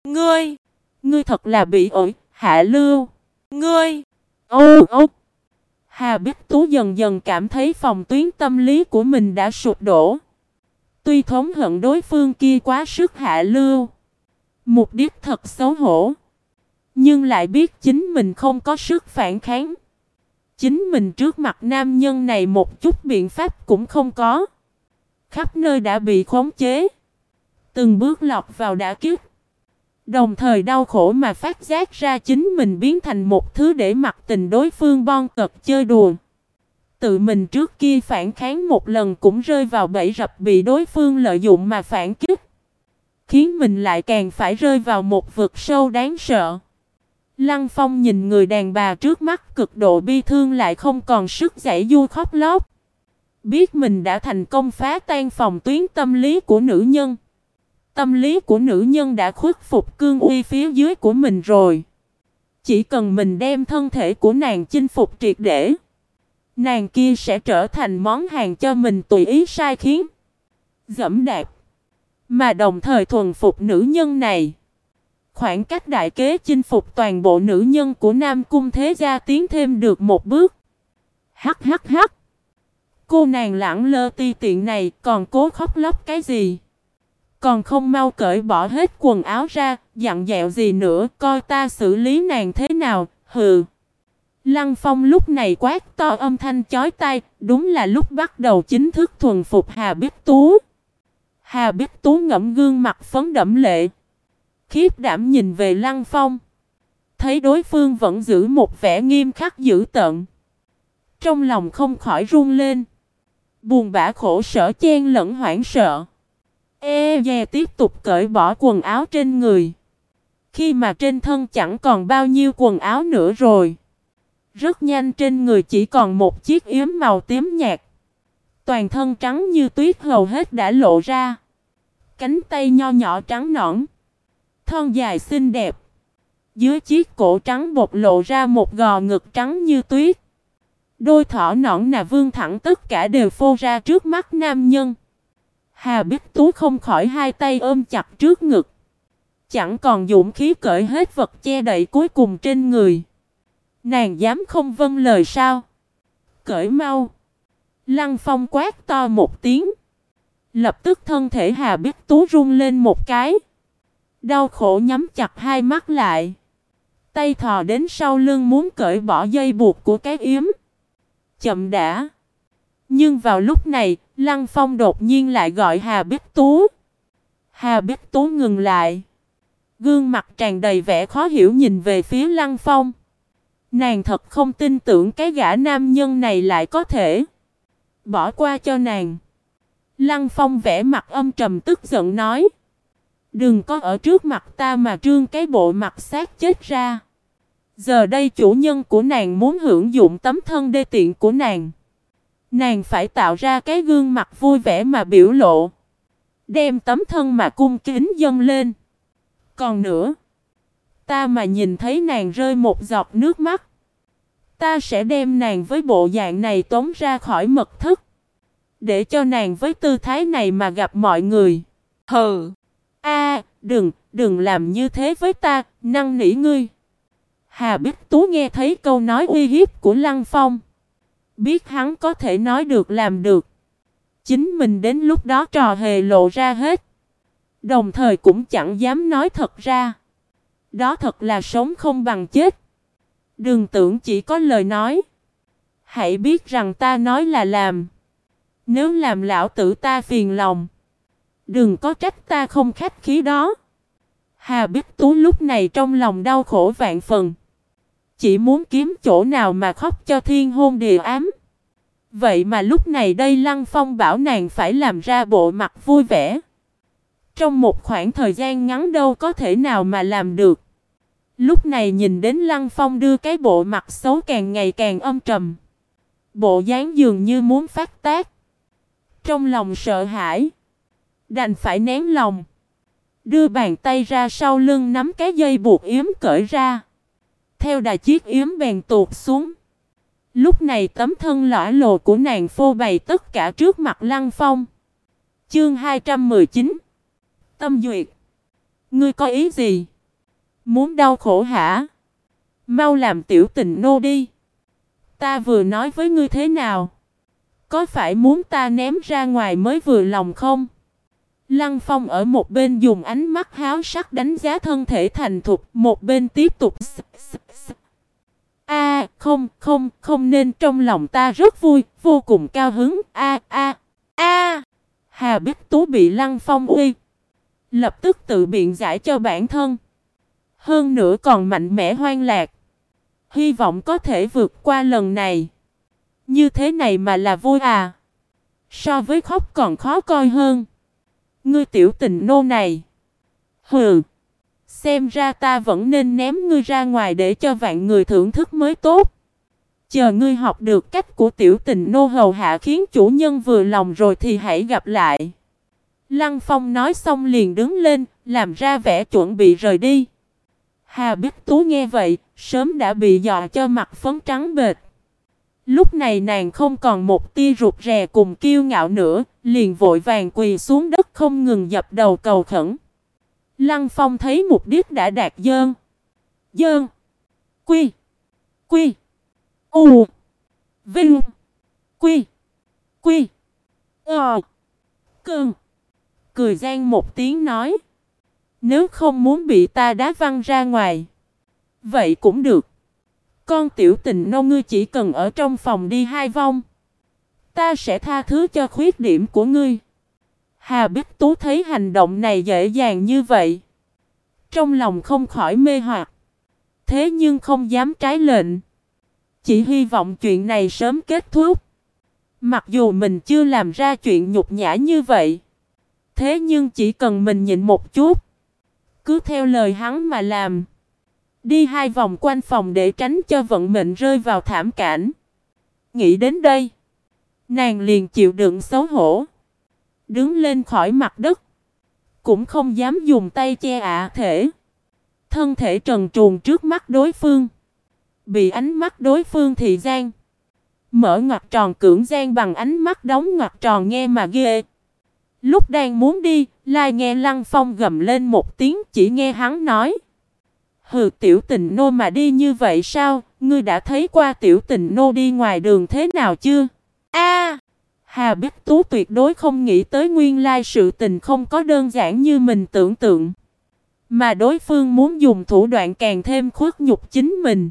S1: Ngươi thật là bị ổi, hạ lưu. Ngươi. Ô ô. Hà Bích Tú dần dần cảm thấy phòng tuyến tâm lý của mình đã sụp đổ. Tuy thống hận đối phương kia quá sức hạ lưu, mục đích thật xấu hổ, nhưng lại biết chính mình không có sức phản kháng. Chính mình trước mặt nam nhân này một chút biện pháp cũng không có. Khắp nơi đã bị khống chế, từng bước lọt vào đả kích. Đồng thời đau khổ mà phát giác ra chính mình biến thành một thứ để mặc tình đối phương bon cật chơi đùa. Tự mình trước kia phản kháng một lần cũng rơi vào bẫy rập bị đối phương lợi dụng mà phản kích, khiến mình lại càng phải rơi vào một vực sâu đáng sợ. Lăng Phong nhìn người đàn bà trước mắt cực độ bi thương lại không còn sức giãy giụa khóc lóc. Biết mình đã thành công phá tan phòng tuyến tâm lý của nữ nhân. Tâm lý của nữ nhân đã khuất phục cương uy phía dưới của mình rồi. Chỉ cần mình đem thân thể của nàng chinh phục triệt để, nàng kia sẽ trở thành món hàng cho mình tùy ý sai khiến, dẫm đạp. Mà đồng thời thuần phục nữ nhân này, khoảng cách đại kế chinh phục toàn bộ nữ nhân của Nam Cung Thế Gia tiến thêm được một bước. Hắc hắc hắc. Cô nàng lẳng lơ ti tiện này còn cố khóc lóc cái gì? Còn không mau cởi bỏ hết quần áo ra, dặn dẹo gì nữa, coi ta xử lý nàng thế nào, hừ. Lăng Phong lúc này quát to âm thanh chói tai, đúng là lúc bắt đầu chính thức thuần phục Hà Bích Tú. Hà Bích Tú ngậm gương mặt phấn đẫm lệ, khiếp đảm nhìn về Lăng Phong, thấy đối phương vẫn giữ một vẻ nghiêm khắc dữ tợn, trong lòng không khỏi run lên, buồn bã khổ sở chen lẫn hoảng sợ. Dè tiếp tục cởi bỏ quần áo trên người, khi mà trên thân chẳng còn bao nhiêu quần áo nữa rồi. Rất nhanh trên người chỉ còn một chiếc yếm màu tím nhạt, toàn thân trắng như tuyết hầu hết đã lộ ra. Cánh tay nho nhỏ trắng nõn, Thon dài xinh đẹp. Dưới chiếc cổ trắng bộc lộ ra một gò ngực trắng như tuyết. Đôi thỏ nõn nà vươn thẳng tất cả đều phô ra trước mắt nam nhân. Hà Bích Tú không khỏi hai tay ôm chặt trước ngực. Chẳng còn dũng khí cởi hết vật che đậy cuối cùng trên người. Nàng dám không vâng lời sao? Cởi mau. Lăng Phong quát to một tiếng. Lập tức thân thể Hà Bích Tú rung lên một cái. Đau khổ nhắm chặt hai mắt lại. Tay thò đến sau lưng muốn cởi bỏ dây buộc của cái yếm. Chậm đã. Nhưng vào lúc này, Lăng Phong đột nhiên lại gọi Hà Bích Tú. Hà Bích Tú ngừng lại. Gương mặt tràn đầy vẻ khó hiểu nhìn về phía Lăng Phong. Nàng thật không tin tưởng cái gã nam nhân này lại có thể bỏ qua cho nàng. Lăng Phong vẻ mặt âm trầm tức giận nói. Đừng có ở trước mặt ta mà trương cái bộ mặt xác chết ra. Giờ đây chủ nhân của nàng muốn hưởng dụng tấm thân đê tiện của nàng. Nàng phải tạo ra cái gương mặt vui vẻ mà biểu lộ. Đem tấm thân mà cung kính dâng lên. Còn nữa, ta mà nhìn thấy nàng rơi một giọt nước mắt, ta sẽ đem nàng với bộ dạng này tống ra khỏi mật thất. Để cho nàng với tư thái này mà gặp mọi người. Hừ. Đừng làm như thế với ta, năn nỉ ngươi. Hà Bích Tú nghe thấy câu nói uy hiếp của Lăng Phong. Biết hắn có thể nói được làm được. Chính mình đến lúc đó trò hề lộ ra hết. Đồng thời cũng chẳng dám nói thật ra. Đó thật là sống không bằng chết. Đừng tưởng chỉ có lời nói. Hãy biết rằng ta nói là làm. Nếu làm lão tử ta phiền lòng, đừng có trách ta không khách khí đó. Hà Bích Tú lúc này trong lòng đau khổ vạn phần. Chỉ muốn kiếm chỗ nào mà khóc cho thiên hôn địa ám. Vậy mà lúc này đây Lăng Phong bảo nàng phải làm ra bộ mặt vui vẻ. Trong một khoảng thời gian ngắn đâu có thể nào mà làm được. Lúc này nhìn đến Lăng Phong đưa cái bộ mặt xấu càng ngày càng âm trầm. Bộ dáng dường như muốn phát tác. Trong lòng sợ hãi, đành phải nén lòng. Đưa bàn tay ra sau lưng nắm cái dây buộc yếm cởi ra. Theo đà chiếc yếm bèn tuột xuống. Lúc này tấm thân lõa lồ của nàng phô bày tất cả trước mặt Lăng Phong. Chương 219. Tâm duyệt. Ngươi có ý gì? Muốn đau khổ hả? Mau làm tiểu tình nô đi. Ta vừa nói với ngươi thế nào? Có phải muốn ta ném ra ngoài mới vừa lòng không? Lăng Phong ở một bên dùng ánh mắt háo sắc đánh giá thân thể thành thục, một bên tiếp tục không nên, trong lòng ta rất vui, vô cùng cao hứng. Hà Bích Tú bị Lăng Phong uy, lập tức tự biện giải cho bản thân. Hơn nữa còn mạnh mẽ hoang lạc. Hy vọng có thể vượt qua lần này. Như thế này mà là vui à? So với khóc còn khó coi hơn. Ngươi tiểu tình nô này. Hừ. Xem ra ta vẫn nên ném ngươi ra ngoài để cho vạn người thưởng thức mới tốt. Chờ ngươi học được cách của tiểu tình nô hầu hạ khiến chủ nhân vừa lòng rồi thì hãy gặp lại. Lăng Phong nói xong liền đứng lên, làm ra vẻ chuẩn bị rời đi. Hà Bích Tú nghe vậy, sớm đã bị dọa cho mặt phấn trắng bệch. Lúc này nàng không còn một tia rụt rè cùng kiêu ngạo nữa, liền vội vàng quỳ xuống đất không ngừng dập đầu cầu khẩn. Lăng Phong thấy mục đích đã đạt dơn. Quy. Vinh. Cơn. Cười gian một tiếng nói. Nếu không muốn bị ta đá văng ra ngoài, vậy cũng được. Con tiểu tình nô ngươi chỉ cần ở trong phòng đi 2 vòng. Ta sẽ tha thứ cho khuyết điểm của ngươi. Hà Bích Tú thấy hành động này dễ dàng như vậy, trong lòng không khỏi mê hoặc. Thế nhưng không dám trái lệnh. Chỉ hy vọng chuyện này sớm kết thúc. Mặc dù mình chưa làm ra chuyện nhục nhã như vậy, thế nhưng chỉ cần mình nhịn một chút, cứ theo lời hắn mà làm, đi 2 vòng quanh phòng để tránh cho vận mệnh rơi vào thảm cảnh. Nghĩ đến đây, nàng liền chịu đựng xấu hổ, đứng lên khỏi mặt đất, cũng không dám dùng tay che thể. Thân thể trần truồng trước mắt đối phương. Bị ánh mắt đối phương thị gian. Mở ngoặc tròn cưỡng gian bằng ánh mắt đóng ngoặc tròn nghe mà ghê. Lúc đang muốn đi, lại nghe Lăng Phong gầm lên một tiếng, chỉ nghe hắn nói. Hừ, tiểu tình nô mà đi như vậy sao? Ngươi đã thấy qua tiểu tình nô đi ngoài đường thế nào chưa? Hà Bích Tú tuyệt đối không nghĩ tới nguyên lai sự tình không có đơn giản như mình tưởng tượng. Mà đối phương muốn dùng thủ đoạn càng thêm khuất nhục chính mình.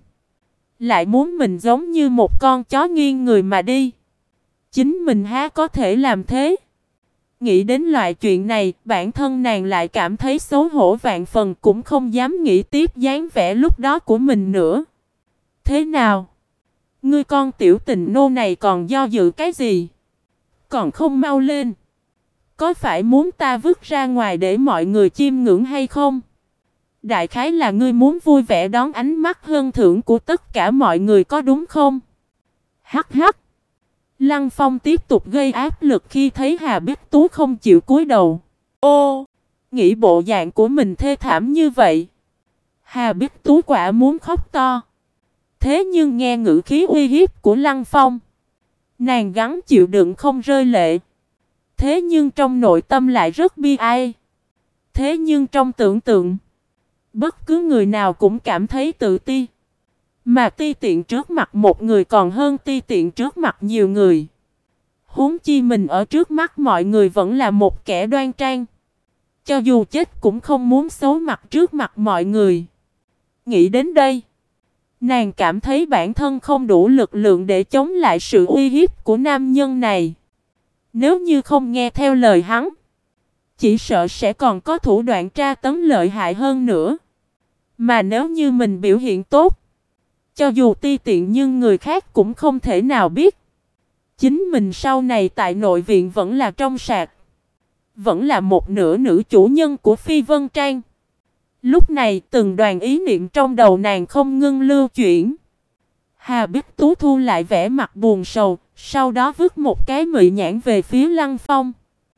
S1: Lại muốn mình giống như một con chó nghiêng người mà đi. Chính mình há có thể làm thế? Nghĩ đến loại chuyện này, bản thân nàng lại cảm thấy xấu hổ vạn phần, cũng không dám nghĩ tiếp dáng vẻ lúc đó của mình nữa. Thế nào? Ngươi con tiểu tình nô này còn do dự cái gì? Còn không mau lên. Có phải muốn ta vứt ra ngoài để mọi người chiêm ngưỡng hay không? Đại khái là ngươi muốn vui vẻ đón ánh mắt hân thưởng của tất cả mọi người có đúng không? Hắc hắc. Lăng Phong tiếp tục gây áp lực khi thấy Hà Bích Tú không chịu cúi đầu. Ô, nghĩ bộ dạng của mình thê thảm như vậy. Hà Bích Tú quả muốn khóc to. Thế nhưng nghe ngữ khí uy hiếp của Lăng Phong, nàng gắng chịu đựng không rơi lệ. Thế nhưng trong nội tâm lại rất bi ai. Thế nhưng trong tưởng tượng, bất cứ người nào cũng cảm thấy tự ti. Mà ti tiện trước mặt một người còn hơn ti tiện trước mặt nhiều người. Huống chi mình ở trước mắt mọi người vẫn là một kẻ đoan trang. Cho dù chết cũng không muốn xấu mặt trước mặt mọi người. Nghĩ đến đây, nàng cảm thấy bản thân không đủ lực lượng để chống lại sự uy hiếp của nam nhân này. Nếu như không nghe theo lời hắn, chỉ sợ sẽ còn có thủ đoạn tra tấn lợi hại hơn nữa. Mà nếu như mình biểu hiện tốt, cho dù ti tiện nhưng người khác cũng không thể nào biết. Chính mình sau này tại nội viện vẫn là trong sạch. Vẫn là một nửa nữ chủ nhân của Phi Vân Trang. Lúc này từng đoàn ý niệm trong đầu nàng không ngưng lưu chuyển. Hà Bích Tú thu lại vẻ mặt buồn sầu, sau đó vứt một cái mị nhãn về phía Lăng Phong.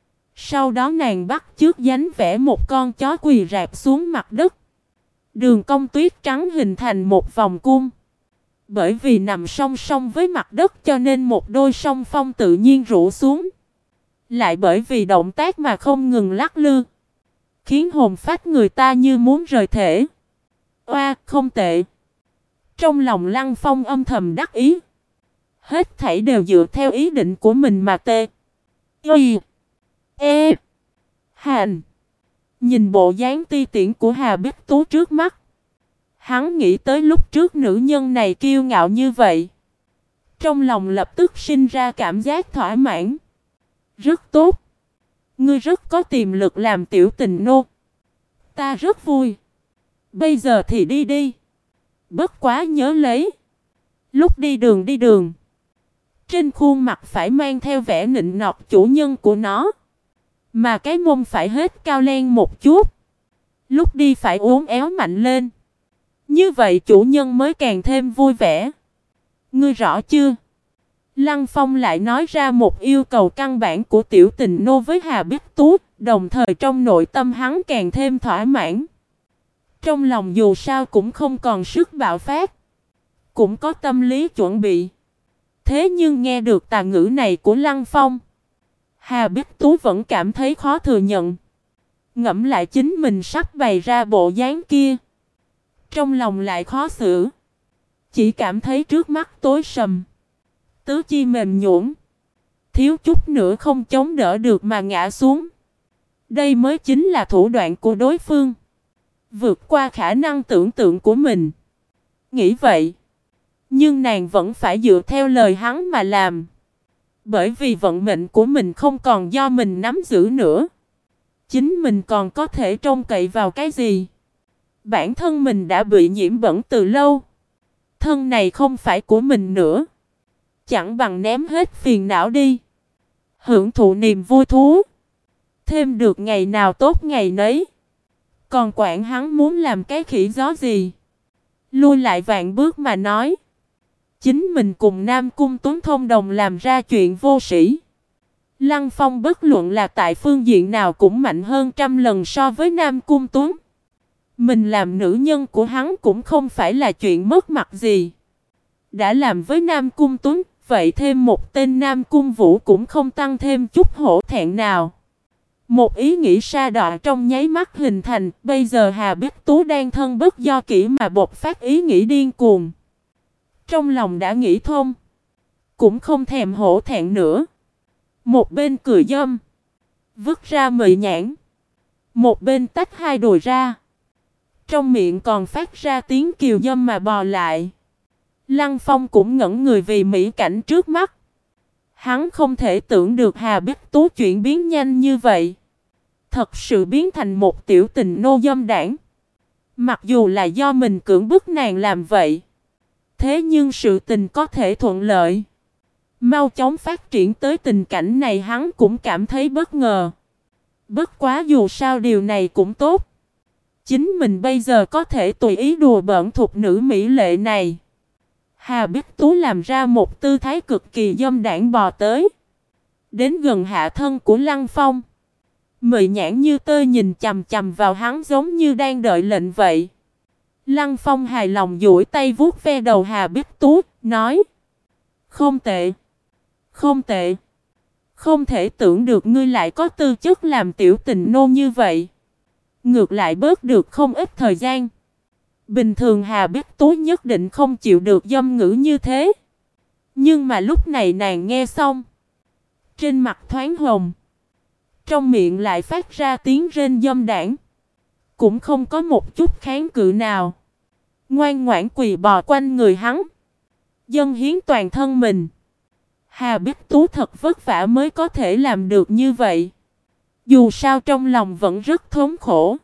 S1: Sau đó nàng bắt chước dáng vẻ một con chó quỳ rạp xuống mặt đất. Đường cong tuyết trắng hình thành một vòng cung. Bởi vì nằm song song với mặt đất cho nên một đôi song phong tự nhiên rũ xuống. Lại bởi vì động tác mà không ngừng lắc lư, khiến hồn phách người ta như muốn rời thể. Oa, không tệ. Trong lòng Lăng Phong âm thầm đắc ý. Hết thảy đều dựa theo ý định của mình mà tê. Y. E. Hành. Nhìn bộ dáng ti tiện của Hà Bích Tú trước mắt, hắn nghĩ tới lúc trước nữ nhân này kiêu ngạo như vậy. Trong lòng lập tức sinh ra cảm giác thỏa mãn. Rất tốt. Ngươi rất có tiềm lực làm tiểu tình nô. Ta rất vui. Bây giờ thì đi đi. Bất quá nhớ lấy. Lúc đi đường. Trên khuôn mặt phải mang theo vẻ nịnh nọt chủ nhân của nó. Mà cái mông phải hết cao len một chút. Lúc đi phải uốn éo mạnh lên. Như vậy chủ nhân mới càng thêm vui vẻ. Ngươi rõ chưa? Lăng Phong lại nói ra một yêu cầu căn bản của tiểu tình nô với Hà Bích Tú, đồng thời trong nội tâm hắn càng thêm thỏa mãn. Trong lòng dù sao cũng không còn sức bạo phát, cũng có tâm lý chuẩn bị. Thế nhưng nghe được tà ngữ này của Lăng Phong, Hà Bích Tú vẫn cảm thấy khó thừa nhận. Ngẫm lại chính mình sắp bày ra bộ dáng kia, trong lòng lại khó xử. Chỉ cảm thấy trước mắt tối sầm, tứ chi mềm nhũn, thiếu chút nữa không chống đỡ được mà ngã xuống. Đây mới chính là thủ đoạn của đối phương, vượt qua khả năng tưởng tượng của mình. Nghĩ vậy, nhưng nàng vẫn phải dựa theo lời hắn mà làm. Bởi vì vận mệnh của mình không còn do mình nắm giữ nữa. Chính mình còn có thể trông cậy vào cái gì? Bản thân mình đã bị nhiễm bẩn từ lâu. Thân này không phải của mình nữa. Chẳng bằng ném hết phiền não đi. Hưởng thụ niềm vui thú. Thêm được ngày nào tốt ngày nấy. Còn quản hắn muốn làm cái khỉ gió gì? Lui lại vạn bước mà nói. Chính mình cùng Nam Cung Tuấn thông đồng làm ra chuyện vô sĩ. Lăng Phong bất luận là tại phương diện nào cũng mạnh hơn trăm lần so với Nam Cung Tuấn. Mình làm nữ nhân của hắn cũng không phải là chuyện mất mặt gì. Đã làm với Nam Cung Tuấn, vậy thêm một tên Nam Cung Vũ cũng không tăng thêm chút hổ thẹn nào. Một ý nghĩ sa đọa trong nháy mắt hình thành, bây giờ Hà Bích Tú đang thân bất do kỷ mà bộc phát ý nghĩ điên cuồng. Trong lòng đã nghĩ thông, cũng không thèm hổ thẹn nữa. Một bên cười dâm, vứt ra mị nhãn, một bên tách hai đùi ra. Trong miệng còn phát ra tiếng kiều dâm mà bò lại. Lăng Phong cũng ngẩn người vì mỹ cảnh trước mắt. Hắn không thể tưởng được Hà Bích Tú chuyển biến nhanh như vậy. Thật sự biến thành một tiểu tình nô dâm đảng. Mặc dù là do mình cưỡng bức nàng làm vậy, thế nhưng sự tình có thể thuận lợi, mau chóng phát triển tới tình cảnh này hắn cũng cảm thấy bất ngờ. Bất quá dù sao điều này cũng tốt. Chính mình bây giờ có thể tùy ý đùa bỡn thục nữ mỹ lệ này. Hà Bích Tú làm ra một tư thái cực kỳ dâm đảng bò tới. Đến gần hạ thân của Lăng Phong. Mị nhãn như tơ nhìn chằm chằm vào hắn giống như đang đợi lệnh vậy. Lăng Phong hài lòng duỗi tay vuốt ve đầu Hà Bích Tú, nói: Không tệ, không tệ. Không thể tưởng được ngươi lại có tư chất làm tiểu tình nô như vậy. Ngược lại bớt được không ít thời gian. Bình thường Hà Bích Tú nhất định không chịu được dâm ngữ như thế. Nhưng mà lúc này nàng nghe xong, trên mặt thoáng hồng, trong miệng lại phát ra tiếng rên dâm đảng. Cũng không có một chút kháng cự nào. Ngoan ngoãn quỳ bò quanh người hắn, dâng hiến toàn thân mình. Hà Bích Tú thật vất vả mới có thể làm được như vậy. Dù sao trong lòng vẫn rất thống khổ.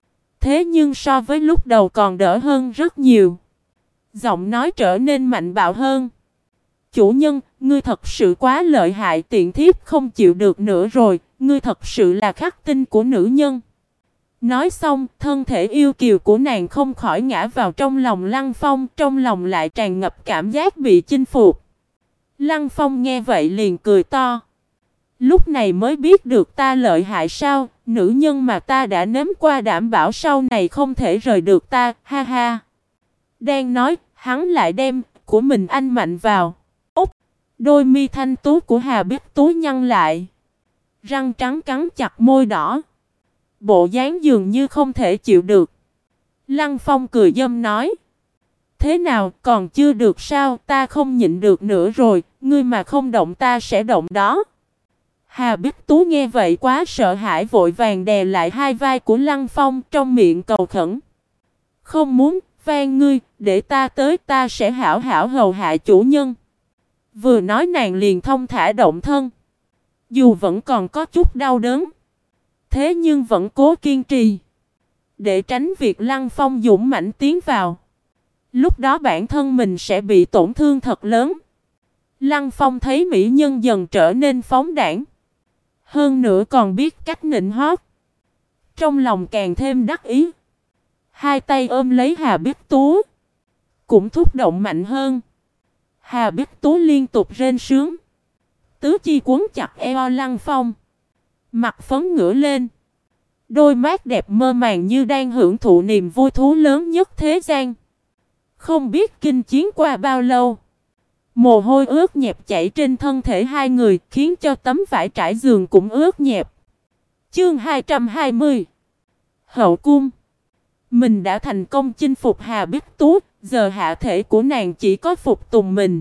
S1: Thế nhưng so với lúc đầu còn đỡ hơn rất nhiều. Giọng nói trở nên mạnh bạo hơn. Chủ nhân, ngươi thật sự quá lợi hại, tiện thiếp không chịu được nữa rồi. Ngươi thật sự là khắc tinh của nữ nhân. Nói xong, thân thể yêu kiều của nàng không khỏi ngã vào trong lòng Lăng Phong. Trong lòng lại tràn ngập cảm giác bị chinh phục. Lăng Phong nghe vậy liền cười to. Lúc này mới biết được ta lợi hại sao, nữ nhân mà ta đã nếm qua đảm bảo sau này không thể rời được ta, ha ha. Đang nói, hắn lại đem của mình anh mạnh vào. Úc, đôi mi thanh tú của Hà Bích Tú nhăn lại. Răng trắng cắn chặt môi đỏ. Bộ dáng dường như không thể chịu được. Lăng Phong cười dâm nói: Thế nào, còn chưa được sao, ta không nhịn được nữa rồi, ngươi mà không động ta sẽ động đó. Hà Bích Tú nghe vậy quá sợ hãi vội vàng đè lại hai vai của Lăng Phong trong miệng cầu khẩn. Không muốn, van ngươi, để ta tới ta sẽ hảo hảo hầu hạ chủ nhân. Vừa nói nàng liền thông thả động thân. Dù vẫn còn có chút đau đớn, thế nhưng vẫn cố kiên trì. Để tránh việc Lăng Phong dũng mãnh tiến vào. Lúc đó bản thân mình sẽ bị tổn thương thật lớn. Lăng Phong thấy mỹ nhân dần trở nên phóng đãng. Hơn nữa còn biết cách nịnh hót. Trong lòng càng thêm đắc ý. Hai tay ôm lấy Hà Bích Tú. Cũng thúc động mạnh hơn. Hà Bích Tú liên tục rên sướng. Tứ chi quấn chặt eo Lăng Phong. Mặt phấn ngửa lên. Đôi mắt đẹp mơ màng như đang hưởng thụ niềm vui thú lớn nhất thế gian. Không biết kinh chiến qua bao lâu. Mồ hôi ướt nhẹp chảy trên thân thể hai người khiến cho tấm vải trải giường cũng ướt nhẹp. Chương 220 Hậu cung. Mình đã thành công chinh phục Hà Bích Tú, giờ hạ thể của nàng chỉ có phục tùng mình.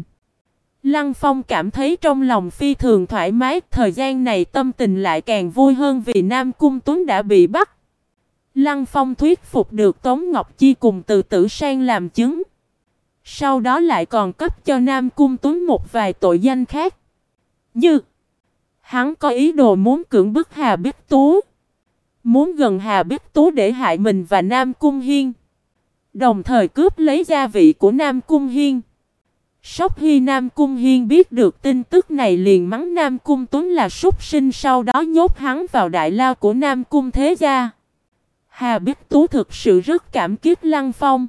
S1: Lăng Phong cảm thấy trong lòng phi thường thoải mái, thời gian này tâm tình lại càng vui hơn vì Nam Cung Tuấn đã bị bắt. Lăng Phong thuyết phục được Tống Ngọc Chi cùng Từ Tử Sang làm chứng. Sau đó lại còn cấp cho Nam Cung Tuấn một vài tội danh khác. Như hắn có ý đồ muốn cưỡng bức Hà Bích Tú, muốn gần Hà Bích Tú để hại mình và Nam Cung Hiên, đồng thời cướp lấy gia vị của Nam Cung Hiên. Sóc Hy Nam Cung Hiên biết được tin tức này liền mắng Nam Cung Tuấn là súc sinh, sau đó nhốt hắn vào đại lao của Nam Cung Thế Gia. Hà Bích Tú thực sự rất cảm kích Lăng Phong.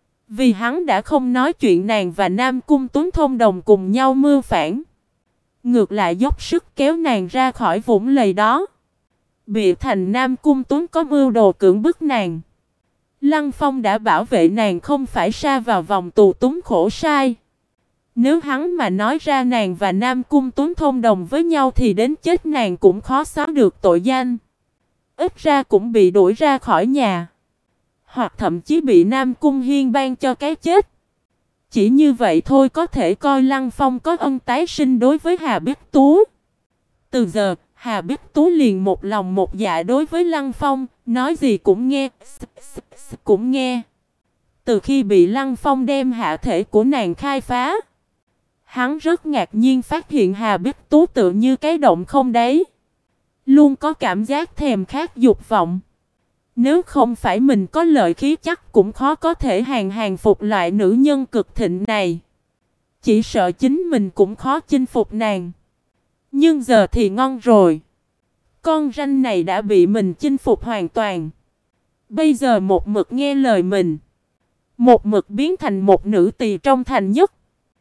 S1: Vì hắn đã không nói chuyện nàng và Nam Cung Tuấn thông đồng cùng nhau mưu phản. ngược lại dốc sức kéo nàng ra khỏi vũng lầy đó. Bịa thành Nam Cung Tuấn có mưu đồ cưỡng bức nàng. Lăng Phong đã bảo vệ nàng không phải sa vào vòng tù túng khổ sai. Nếu hắn mà nói ra nàng và Nam Cung Tuấn thông đồng với nhau thì đến chết nàng cũng khó xóa được tội danh. Ít ra cũng bị đuổi ra khỏi nhà. Hoặc thậm chí bị Nam Cung Hiên ban cho cái chết. Chỉ như vậy thôi có thể coi Lăng Phong có ân tái sinh đối với Hà Bích Tú. Từ giờ, Hà Bích Tú liền một lòng một dạ đối với Lăng Phong, nói gì cũng nghe, cũng nghe. Từ khi bị Lăng Phong đem hạ thể của nàng khai phá, hắn rất ngạc nhiên phát hiện Hà Bích Tú tựa như cái động không đáy. Luôn có cảm giác thèm khát dục vọng. Nếu không phải mình có lợi khí chắc cũng khó có thể hàng phục loại nữ nhân cực thịnh này. Chỉ sợ chính mình cũng khó chinh phục nàng. Nhưng giờ thì ngon rồi. Con ranh này đã bị mình chinh phục hoàn toàn. Bây giờ một mực nghe lời mình. Một mực biến thành một nữ tỳ trong thành nhất.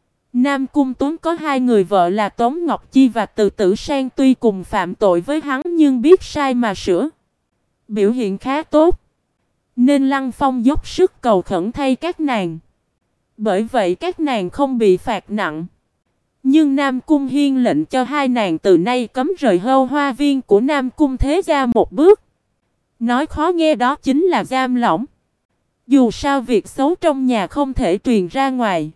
S1: Nam Cung Tuấn có hai người vợ là Tống Ngọc Chi và Từ Tử Sang, tuy cùng phạm tội với hắn nhưng biết sai mà sửa. Biểu hiện khá tốt. Nên Lăng Phong dốc sức cầu khẩn thay các nàng. Bởi vậy các nàng không bị phạt nặng. Nhưng Nam Cung Hiên lệnh cho hai nàng từ nay cấm rời Hâu Hoa Viên của Nam Cung Thế Gia một bước. Nói khó nghe đó chính là giam lỏng. Dù sao việc xấu trong nhà không thể truyền ra ngoài.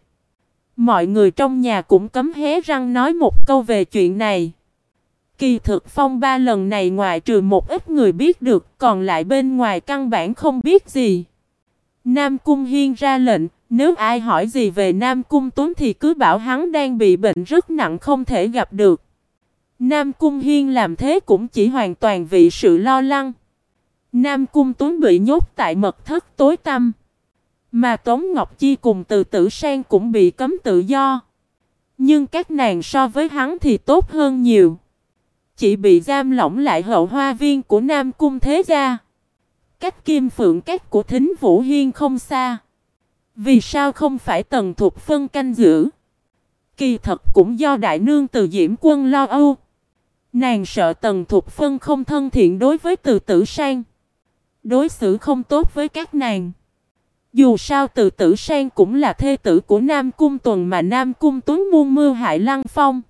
S1: Mọi người trong nhà cũng cấm hé răng nói một câu về chuyện này. Kỳ thực phong ba lần này ngoại trừ một ít người biết được, còn lại bên ngoài căn bản không biết gì. Nam Cung Hiên ra lệnh, nếu ai hỏi gì về Nam Cung Tuấn thì cứ bảo hắn đang bị bệnh rất nặng không thể gặp được. Nam Cung Hiên làm thế cũng chỉ hoàn toàn vì sự lo lắng. Nam Cung Tuấn bị nhốt tại mật thất tối tăm. Mà Tống Ngọc Chi cùng Từ Tử Sang cũng bị cấm tự do. Nhưng các nàng so với hắn thì tốt hơn nhiều. Chỉ bị giam lỏng lại Hậu Hoa Viên của Nam Cung Thế Gia. Cách Kim Phượng Các của Thính Vũ Hiên không xa. Vì sao không phải Tần Thục Phân canh giữ? Kỳ thật cũng do đại nương Từ Diễm Quân lo âu. Nàng sợ Tần Thục Phân không thân thiện đối với Từ Tử Sang. Đối xử không tốt với các nàng. Dù sao Từ Tử Sang cũng là thê tử của Nam Cung Tuần mà Nam Cung Tuấn muôn mưu hại Lăng Phong.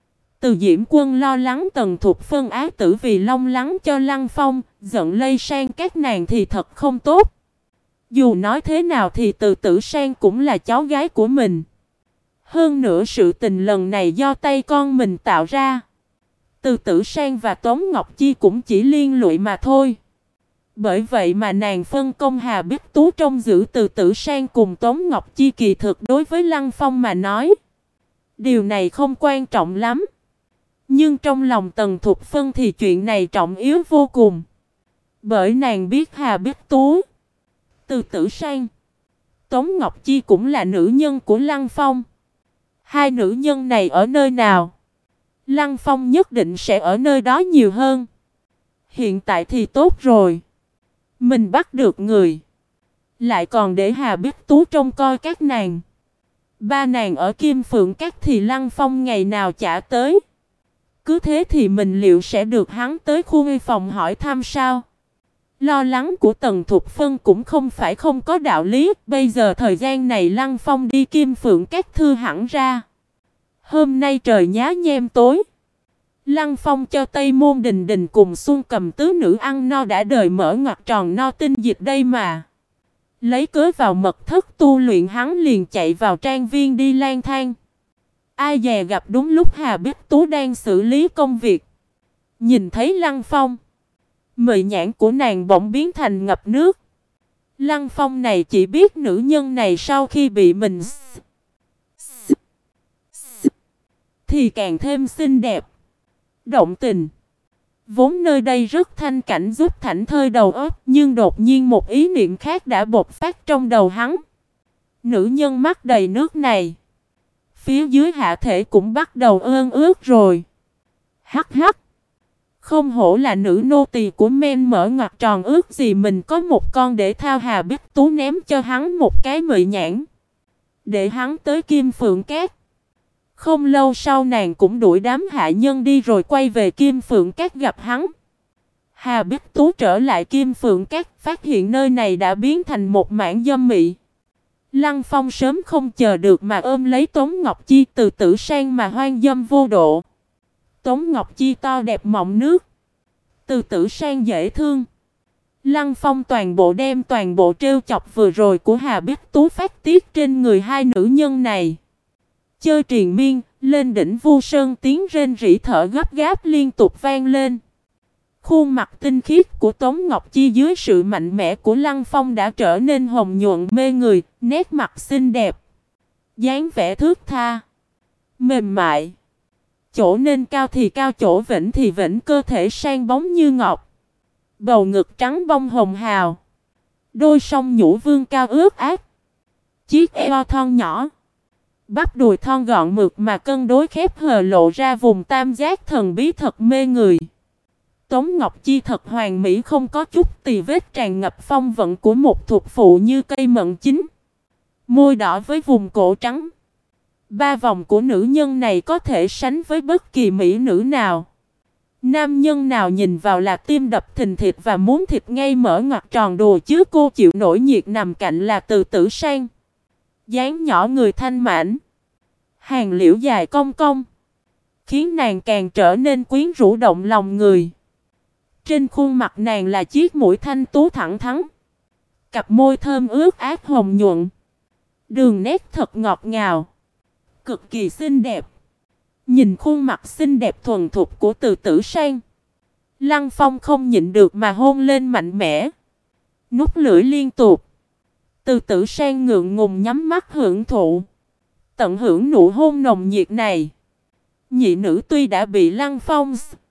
S1: Từ Diễm Quân lo lắng Tần Thục Phân ái tử vì long lắng cho Lăng Phong, giận lây sang các nàng thì thật không tốt. Dù nói thế nào thì Từ Tử Sang cũng là cháu gái của mình. Hơn nữa sự tình lần này do tay con mình tạo ra. Từ Tử Sang và Tống Ngọc Chi cũng chỉ liên lụy mà thôi. Bởi vậy mà nàng phân công Hà Bích Tú trông giữ Từ Tử Sang cùng Tống Ngọc Chi, kỳ thực đối với Lăng Phong mà nói. Điều này không quan trọng lắm. Nhưng trong lòng Tần Thục Phân thì chuyện này trọng yếu vô cùng. Bởi nàng biết Hà Bích Tú, Từ Tử Sang, Tống Ngọc Chi cũng là nữ nhân của Lăng Phong. Hai nữ nhân này ở nơi nào? Lăng Phong nhất định sẽ ở nơi đó nhiều hơn. Hiện tại thì tốt rồi. Mình bắt được người. Lại còn để Hà Bích Tú trông coi các nàng. Ba nàng ở Kim Phượng Các thì Lăng Phong ngày nào chả tới. Cứ thế thì mình liệu sẽ được hắn tới khu nghi phòng hỏi thăm sao? Lo lắng của Tần Thục Phân cũng không phải không có đạo lý. Bây giờ thời gian này Lăng Phong đi Kim Phượng Các thư hẳn ra. Hôm nay trời nhá nhem tối. Lăng Phong cho Tây Môn Đình Đình cùng Xuân Cầm tứ nữ ăn no đã đời mở ngoặc tròn no tinh dịch đây mà. Lấy cớ vào mật thất tu luyện hắn liền chạy vào trang viên đi lang thang. Ai dè gặp đúng lúc Hà Bích Tú đang xử lý công việc. Nhìn thấy Lăng Phong, mị nhãn của nàng bỗng biến thành ngập nước. Lăng Phong này chỉ biết nữ nhân này sau khi bị mình thì càng thêm xinh đẹp, động tình. Vốn nơi đây rất thanh cảnh giúp thảnh thơi đầu óc, nhưng đột nhiên một ý niệm khác đã bộc phát trong đầu hắn. Nữ nhân mắt đầy nước này, phía dưới hạ thể cũng bắt đầu ương ướt rồi. Hắc hắc. Không hổ là nữ nô tỳ của men mở ngoặc tròn ướt gì, mình có một con để thao. Hà Bích Tú ném cho hắn một cái mị nhãn. Để hắn tới Kim Phượng Các. Không lâu sau nàng cũng đuổi đám hạ nhân đi rồi quay về Kim Phượng Các gặp hắn. Hà Bích Tú trở lại Kim Phượng Các, phát hiện nơi này đã biến thành một mảng dâm mị. Lăng Phong sớm không chờ được mà ôm lấy Tống Ngọc Chi, từ Tử Sang mà hoang dâm vô độ. Tống Ngọc Chi to đẹp mọng nước, từ Tử Sang dễ thương. Lăng Phong toàn bộ trêu chọc vừa rồi của Hà Bích Tú phát tiết trên người hai nữ nhân này. Chơi triền miên, lên đỉnh Vu Sơn tiếng rên rỉ thở gấp gáp liên tục vang lên. Khuôn mặt tinh khiết của Tống Ngọc Chi dưới sự mạnh mẽ của Lăng Phong đã trở nên hồng nhuận mê người, nét mặt xinh đẹp, dáng vẻ thướt tha, mềm mại. Chỗ nên cao thì cao, chỗ vĩnh thì vĩnh, cơ thể sang bóng như ngọc, bầu ngực trắng bông hồng hào, đôi song nhũ vương cao ướt át, chiếc eo thon nhỏ, bắp đùi thon gọn mượt mà cân đối khép hờ lộ ra vùng tam giác thần bí thật mê người. Tống Ngọc Chi thật hoàn mỹ, không có chút tì vết, tràn ngập phong vận của một thuộc phụ như cây mận chín. Môi đỏ với vùng cổ trắng. Ba vòng của nữ nhân này có thể sánh với bất kỳ mỹ nữ nào. Nam nhân nào nhìn vào là tim đập thình thịch và muốn thịt ngay mở ngoặt tròn đùa, chứ cô chịu nổi nhiệt nằm cạnh là Từ Tử Sang. Dáng nhỏ người thanh mảnh, hàng liễu dài cong cong, khiến nàng càng trở nên quyến rũ động lòng người. Trên khuôn mặt nàng là chiếc mũi thanh tú thẳng thắn, cặp môi thơm ướt át hồng nhuận, đường nét thật ngọt ngào, cực kỳ xinh đẹp. Nhìn khuôn mặt xinh đẹp thuần thục của Từ Tử Sang, Lăng Phong không nhịn được mà hôn lên mạnh mẽ, nuốt lưỡi liên tục. Từ Tử Sang ngượng ngùng nhắm mắt hưởng thụ, tận hưởng nụ hôn nồng nhiệt này. Nhị nữ tuy đã bị Lăng Phong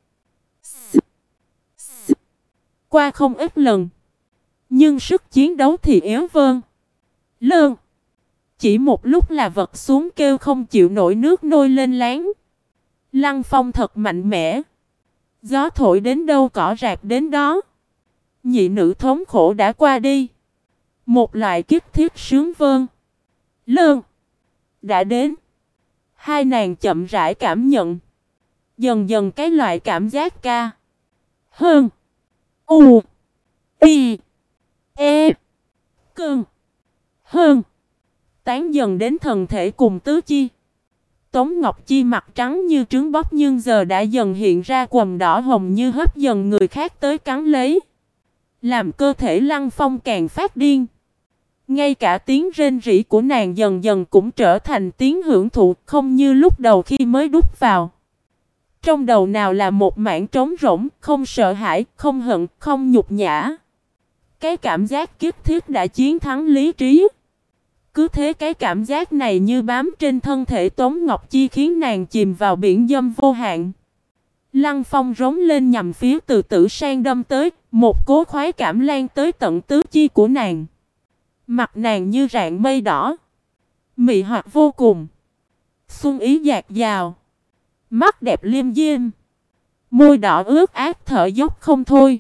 S1: qua không ít lần, nhưng sức chiến đấu thì yếu vơn lơn. Chỉ một lúc là vật xuống kêu không chịu nổi, nước nôi lên láng. Lăng Phong thật mạnh mẽ, gió thổi đến đâu cỏ rạp đến đó. Nhị nữ thống khổ đã qua đi, một loại kiếp thiết sướng vơn lơn đã đến. Hai nàng chậm rãi cảm nhận dần dần cái loại cảm giác ca hơn u i e cơn hơn tán dần đến thần thể cùng tứ chi. Tống Ngọc Chi mặt trắng như trứng bóc nhưng giờ đã dần hiện ra quầng đỏ hồng như hấp dần người khác tới cắn lấy, làm cơ thể Lăng Phong càng phát điên. Ngay cả tiếng rên rỉ của nàng dần dần cũng trở thành tiếng hưởng thụ, không như lúc đầu khi mới đút vào. Trong đầu nào là một mảng trống rỗng, không sợ hãi, không hận, không nhục nhã. Cái cảm giác kiếp thiết đã chiến thắng lý trí. Cứ thế cái cảm giác này như bám trên thân thể Tống Ngọc Chi khiến nàng chìm vào biển dâm vô hạn. Lăng Phong rống lên nhằm phía Từ Tử Sang đâm tới, một cỗ khoái cảm lan tới tận tứ chi của nàng. Mặt nàng như rạng mây đỏ, mị hoặc vô cùng, xuân ý dạt dào, mắt đẹp liêm diêm, môi đỏ ướt át thở dốc không thôi.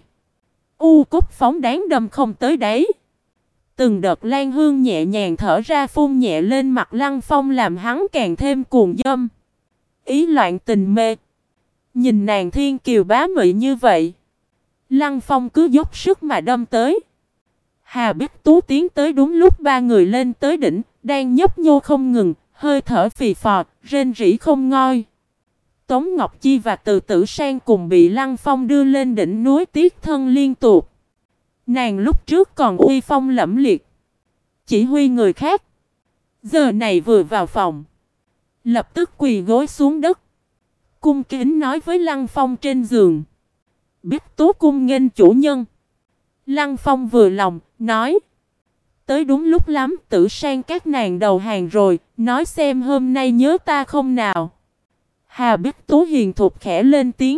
S1: Cốt phóng đáng đâm không tới đấy. Từng đợt lan hương nhẹ nhàng thở ra phun nhẹ lên mặt Lăng Phong làm hắn càng thêm cuồng dâm. Ý loạn tình mê. Nhìn nàng thiên kiều bá mị như vậy, Lăng Phong cứ dốc sức mà đâm tới. Hà Bích Tú tiến tới đúng lúc ba người lên tới đỉnh, đang nhấp nhô không ngừng, hơi thở phì phò, rên rỉ không ngoi. Tống Ngọc Chi và Từ Tử Sang cùng bị Lăng Phong đưa lên đỉnh núi tiếc thân liên tục. Nàng lúc trước còn uy phong lẫm liệt, chỉ huy người khác. Giờ này vừa vào phòng, lập tức quỳ gối xuống đất, cung kính nói với Lăng Phong trên giường: Bích Tú cung nghênh chủ nhân. Lăng Phong vừa lòng, nói: tới đúng lúc lắm, Tử Sang các nàng đầu hàng rồi, nói xem hôm nay nhớ ta không nào. Hà Bích Tú hiền thục khẽ lên tiếng.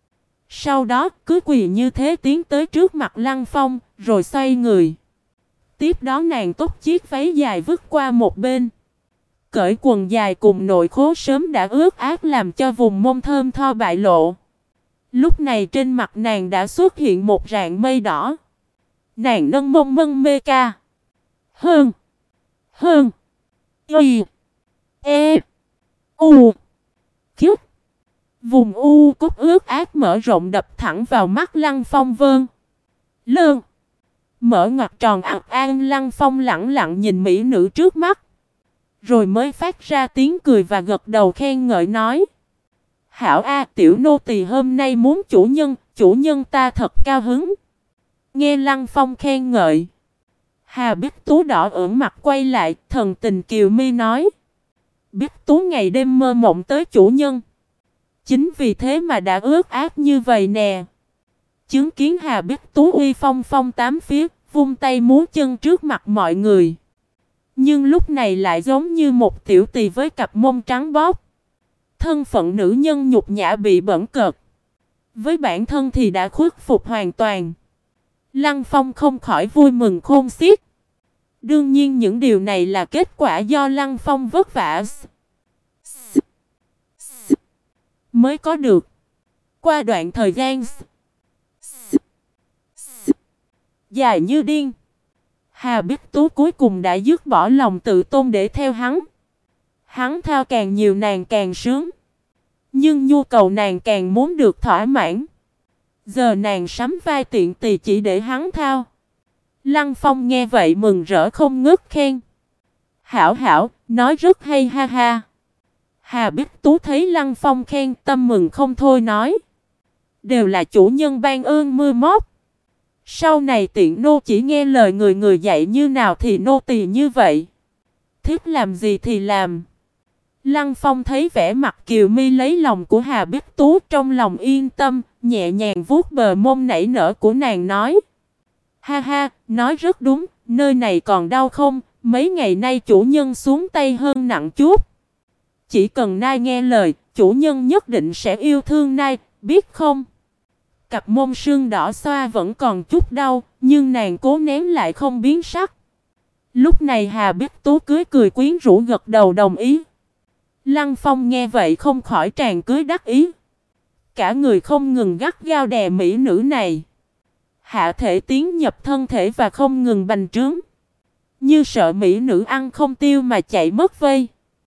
S1: Sau đó cứ quỳ như thế tiến tới trước mặt Lăng Phong, rồi xoay người. Tiếp đó nàng tóc chiếc váy dài vứt qua một bên, cởi quần dài cùng nội khố sớm đã ướt át làm cho vùng mông thơm tho bại lộ. Lúc này trên mặt nàng đã xuất hiện một rạng mây đỏ. Nàng nâng mông mân mê ca hơn y e U. Khiếp. Vùng u cốt ướt át mở rộng đập thẳng vào mắt Lăng Phong vơn. Lơn. Mở ngoặc tròn ạt an. Lăng Phong lẳng lặng nhìn mỹ nữ trước mắt. Rồi mới phát ra tiếng cười và gật đầu khen ngợi nói. Hảo a, tiểu nô tỳ hôm nay muốn chủ nhân ta thật cao hứng. Nghe Lăng Phong khen ngợi. Hà Bích Tú đỏ ửng mặt quay lại, thần tình kiều mi nói. Bích Tú ngày đêm mơ mộng tới chủ nhân. Chính vì thế mà đã ướt át như vậy nè. Chứng kiến Hà Bích Tú uy phong phong tám phía, vung tay múa chân trước mặt mọi người. Nhưng lúc này lại giống như một tiểu tỳ với cặp mông trắng bóc. Thân phận nữ nhân nhục nhã bị bẩn cợt. Với bản thân thì đã khuất phục hoàn toàn. Lăng Phong không khỏi vui mừng khôn xiết. Đương nhiên những điều này là kết quả do Lăng Phong vất vả mới có được. Qua đoạn thời gian dài như điên, Hà Bích Tú cuối cùng đã dứt bỏ lòng tự tôn để theo hắn. Hắn thao càng nhiều nàng càng sướng. Nhưng nhu cầu nàng càng muốn được thỏa mãn. Giờ nàng sắm vai tiện tỳ chỉ để hắn thao. Lăng Phong nghe vậy mừng rỡ không ngớt khen. Hảo hảo, nói rất hay ha ha. Hà Bích Tú thấy Lăng Phong khen tâm mừng không thôi nói. Đều là chủ nhân ban ơn mưa móc. Sau này tiện nô chỉ nghe lời người dạy như nào thì nô tỳ như vậy. Thích làm gì thì làm. Lăng Phong thấy vẻ mặt kiều mi lấy lòng của Hà Bích Tú trong lòng yên tâm, nhẹ nhàng vuốt bờ mông nảy nở của nàng nói. Ha ha, nói rất đúng, nơi này còn đau không, mấy ngày nay chủ nhân xuống tay hơn nặng chút. Chỉ cần nai nghe lời, chủ nhân nhất định sẽ yêu thương nai, biết không? Cặp mông sưng đỏ xoa vẫn còn chút đau, nhưng nàng cố nén lại không biến sắc. Lúc này Hà Bích Tú cười quyến rũ gật đầu đồng ý. Lăng Phong nghe vậy không khỏi tràn cưới đắc ý. Cả người không ngừng gắt gao đè mỹ nữ này. Hạ thể tiến nhập thân thể và không ngừng bành trướng. Như sợ mỹ nữ ăn không tiêu mà chạy mất vây.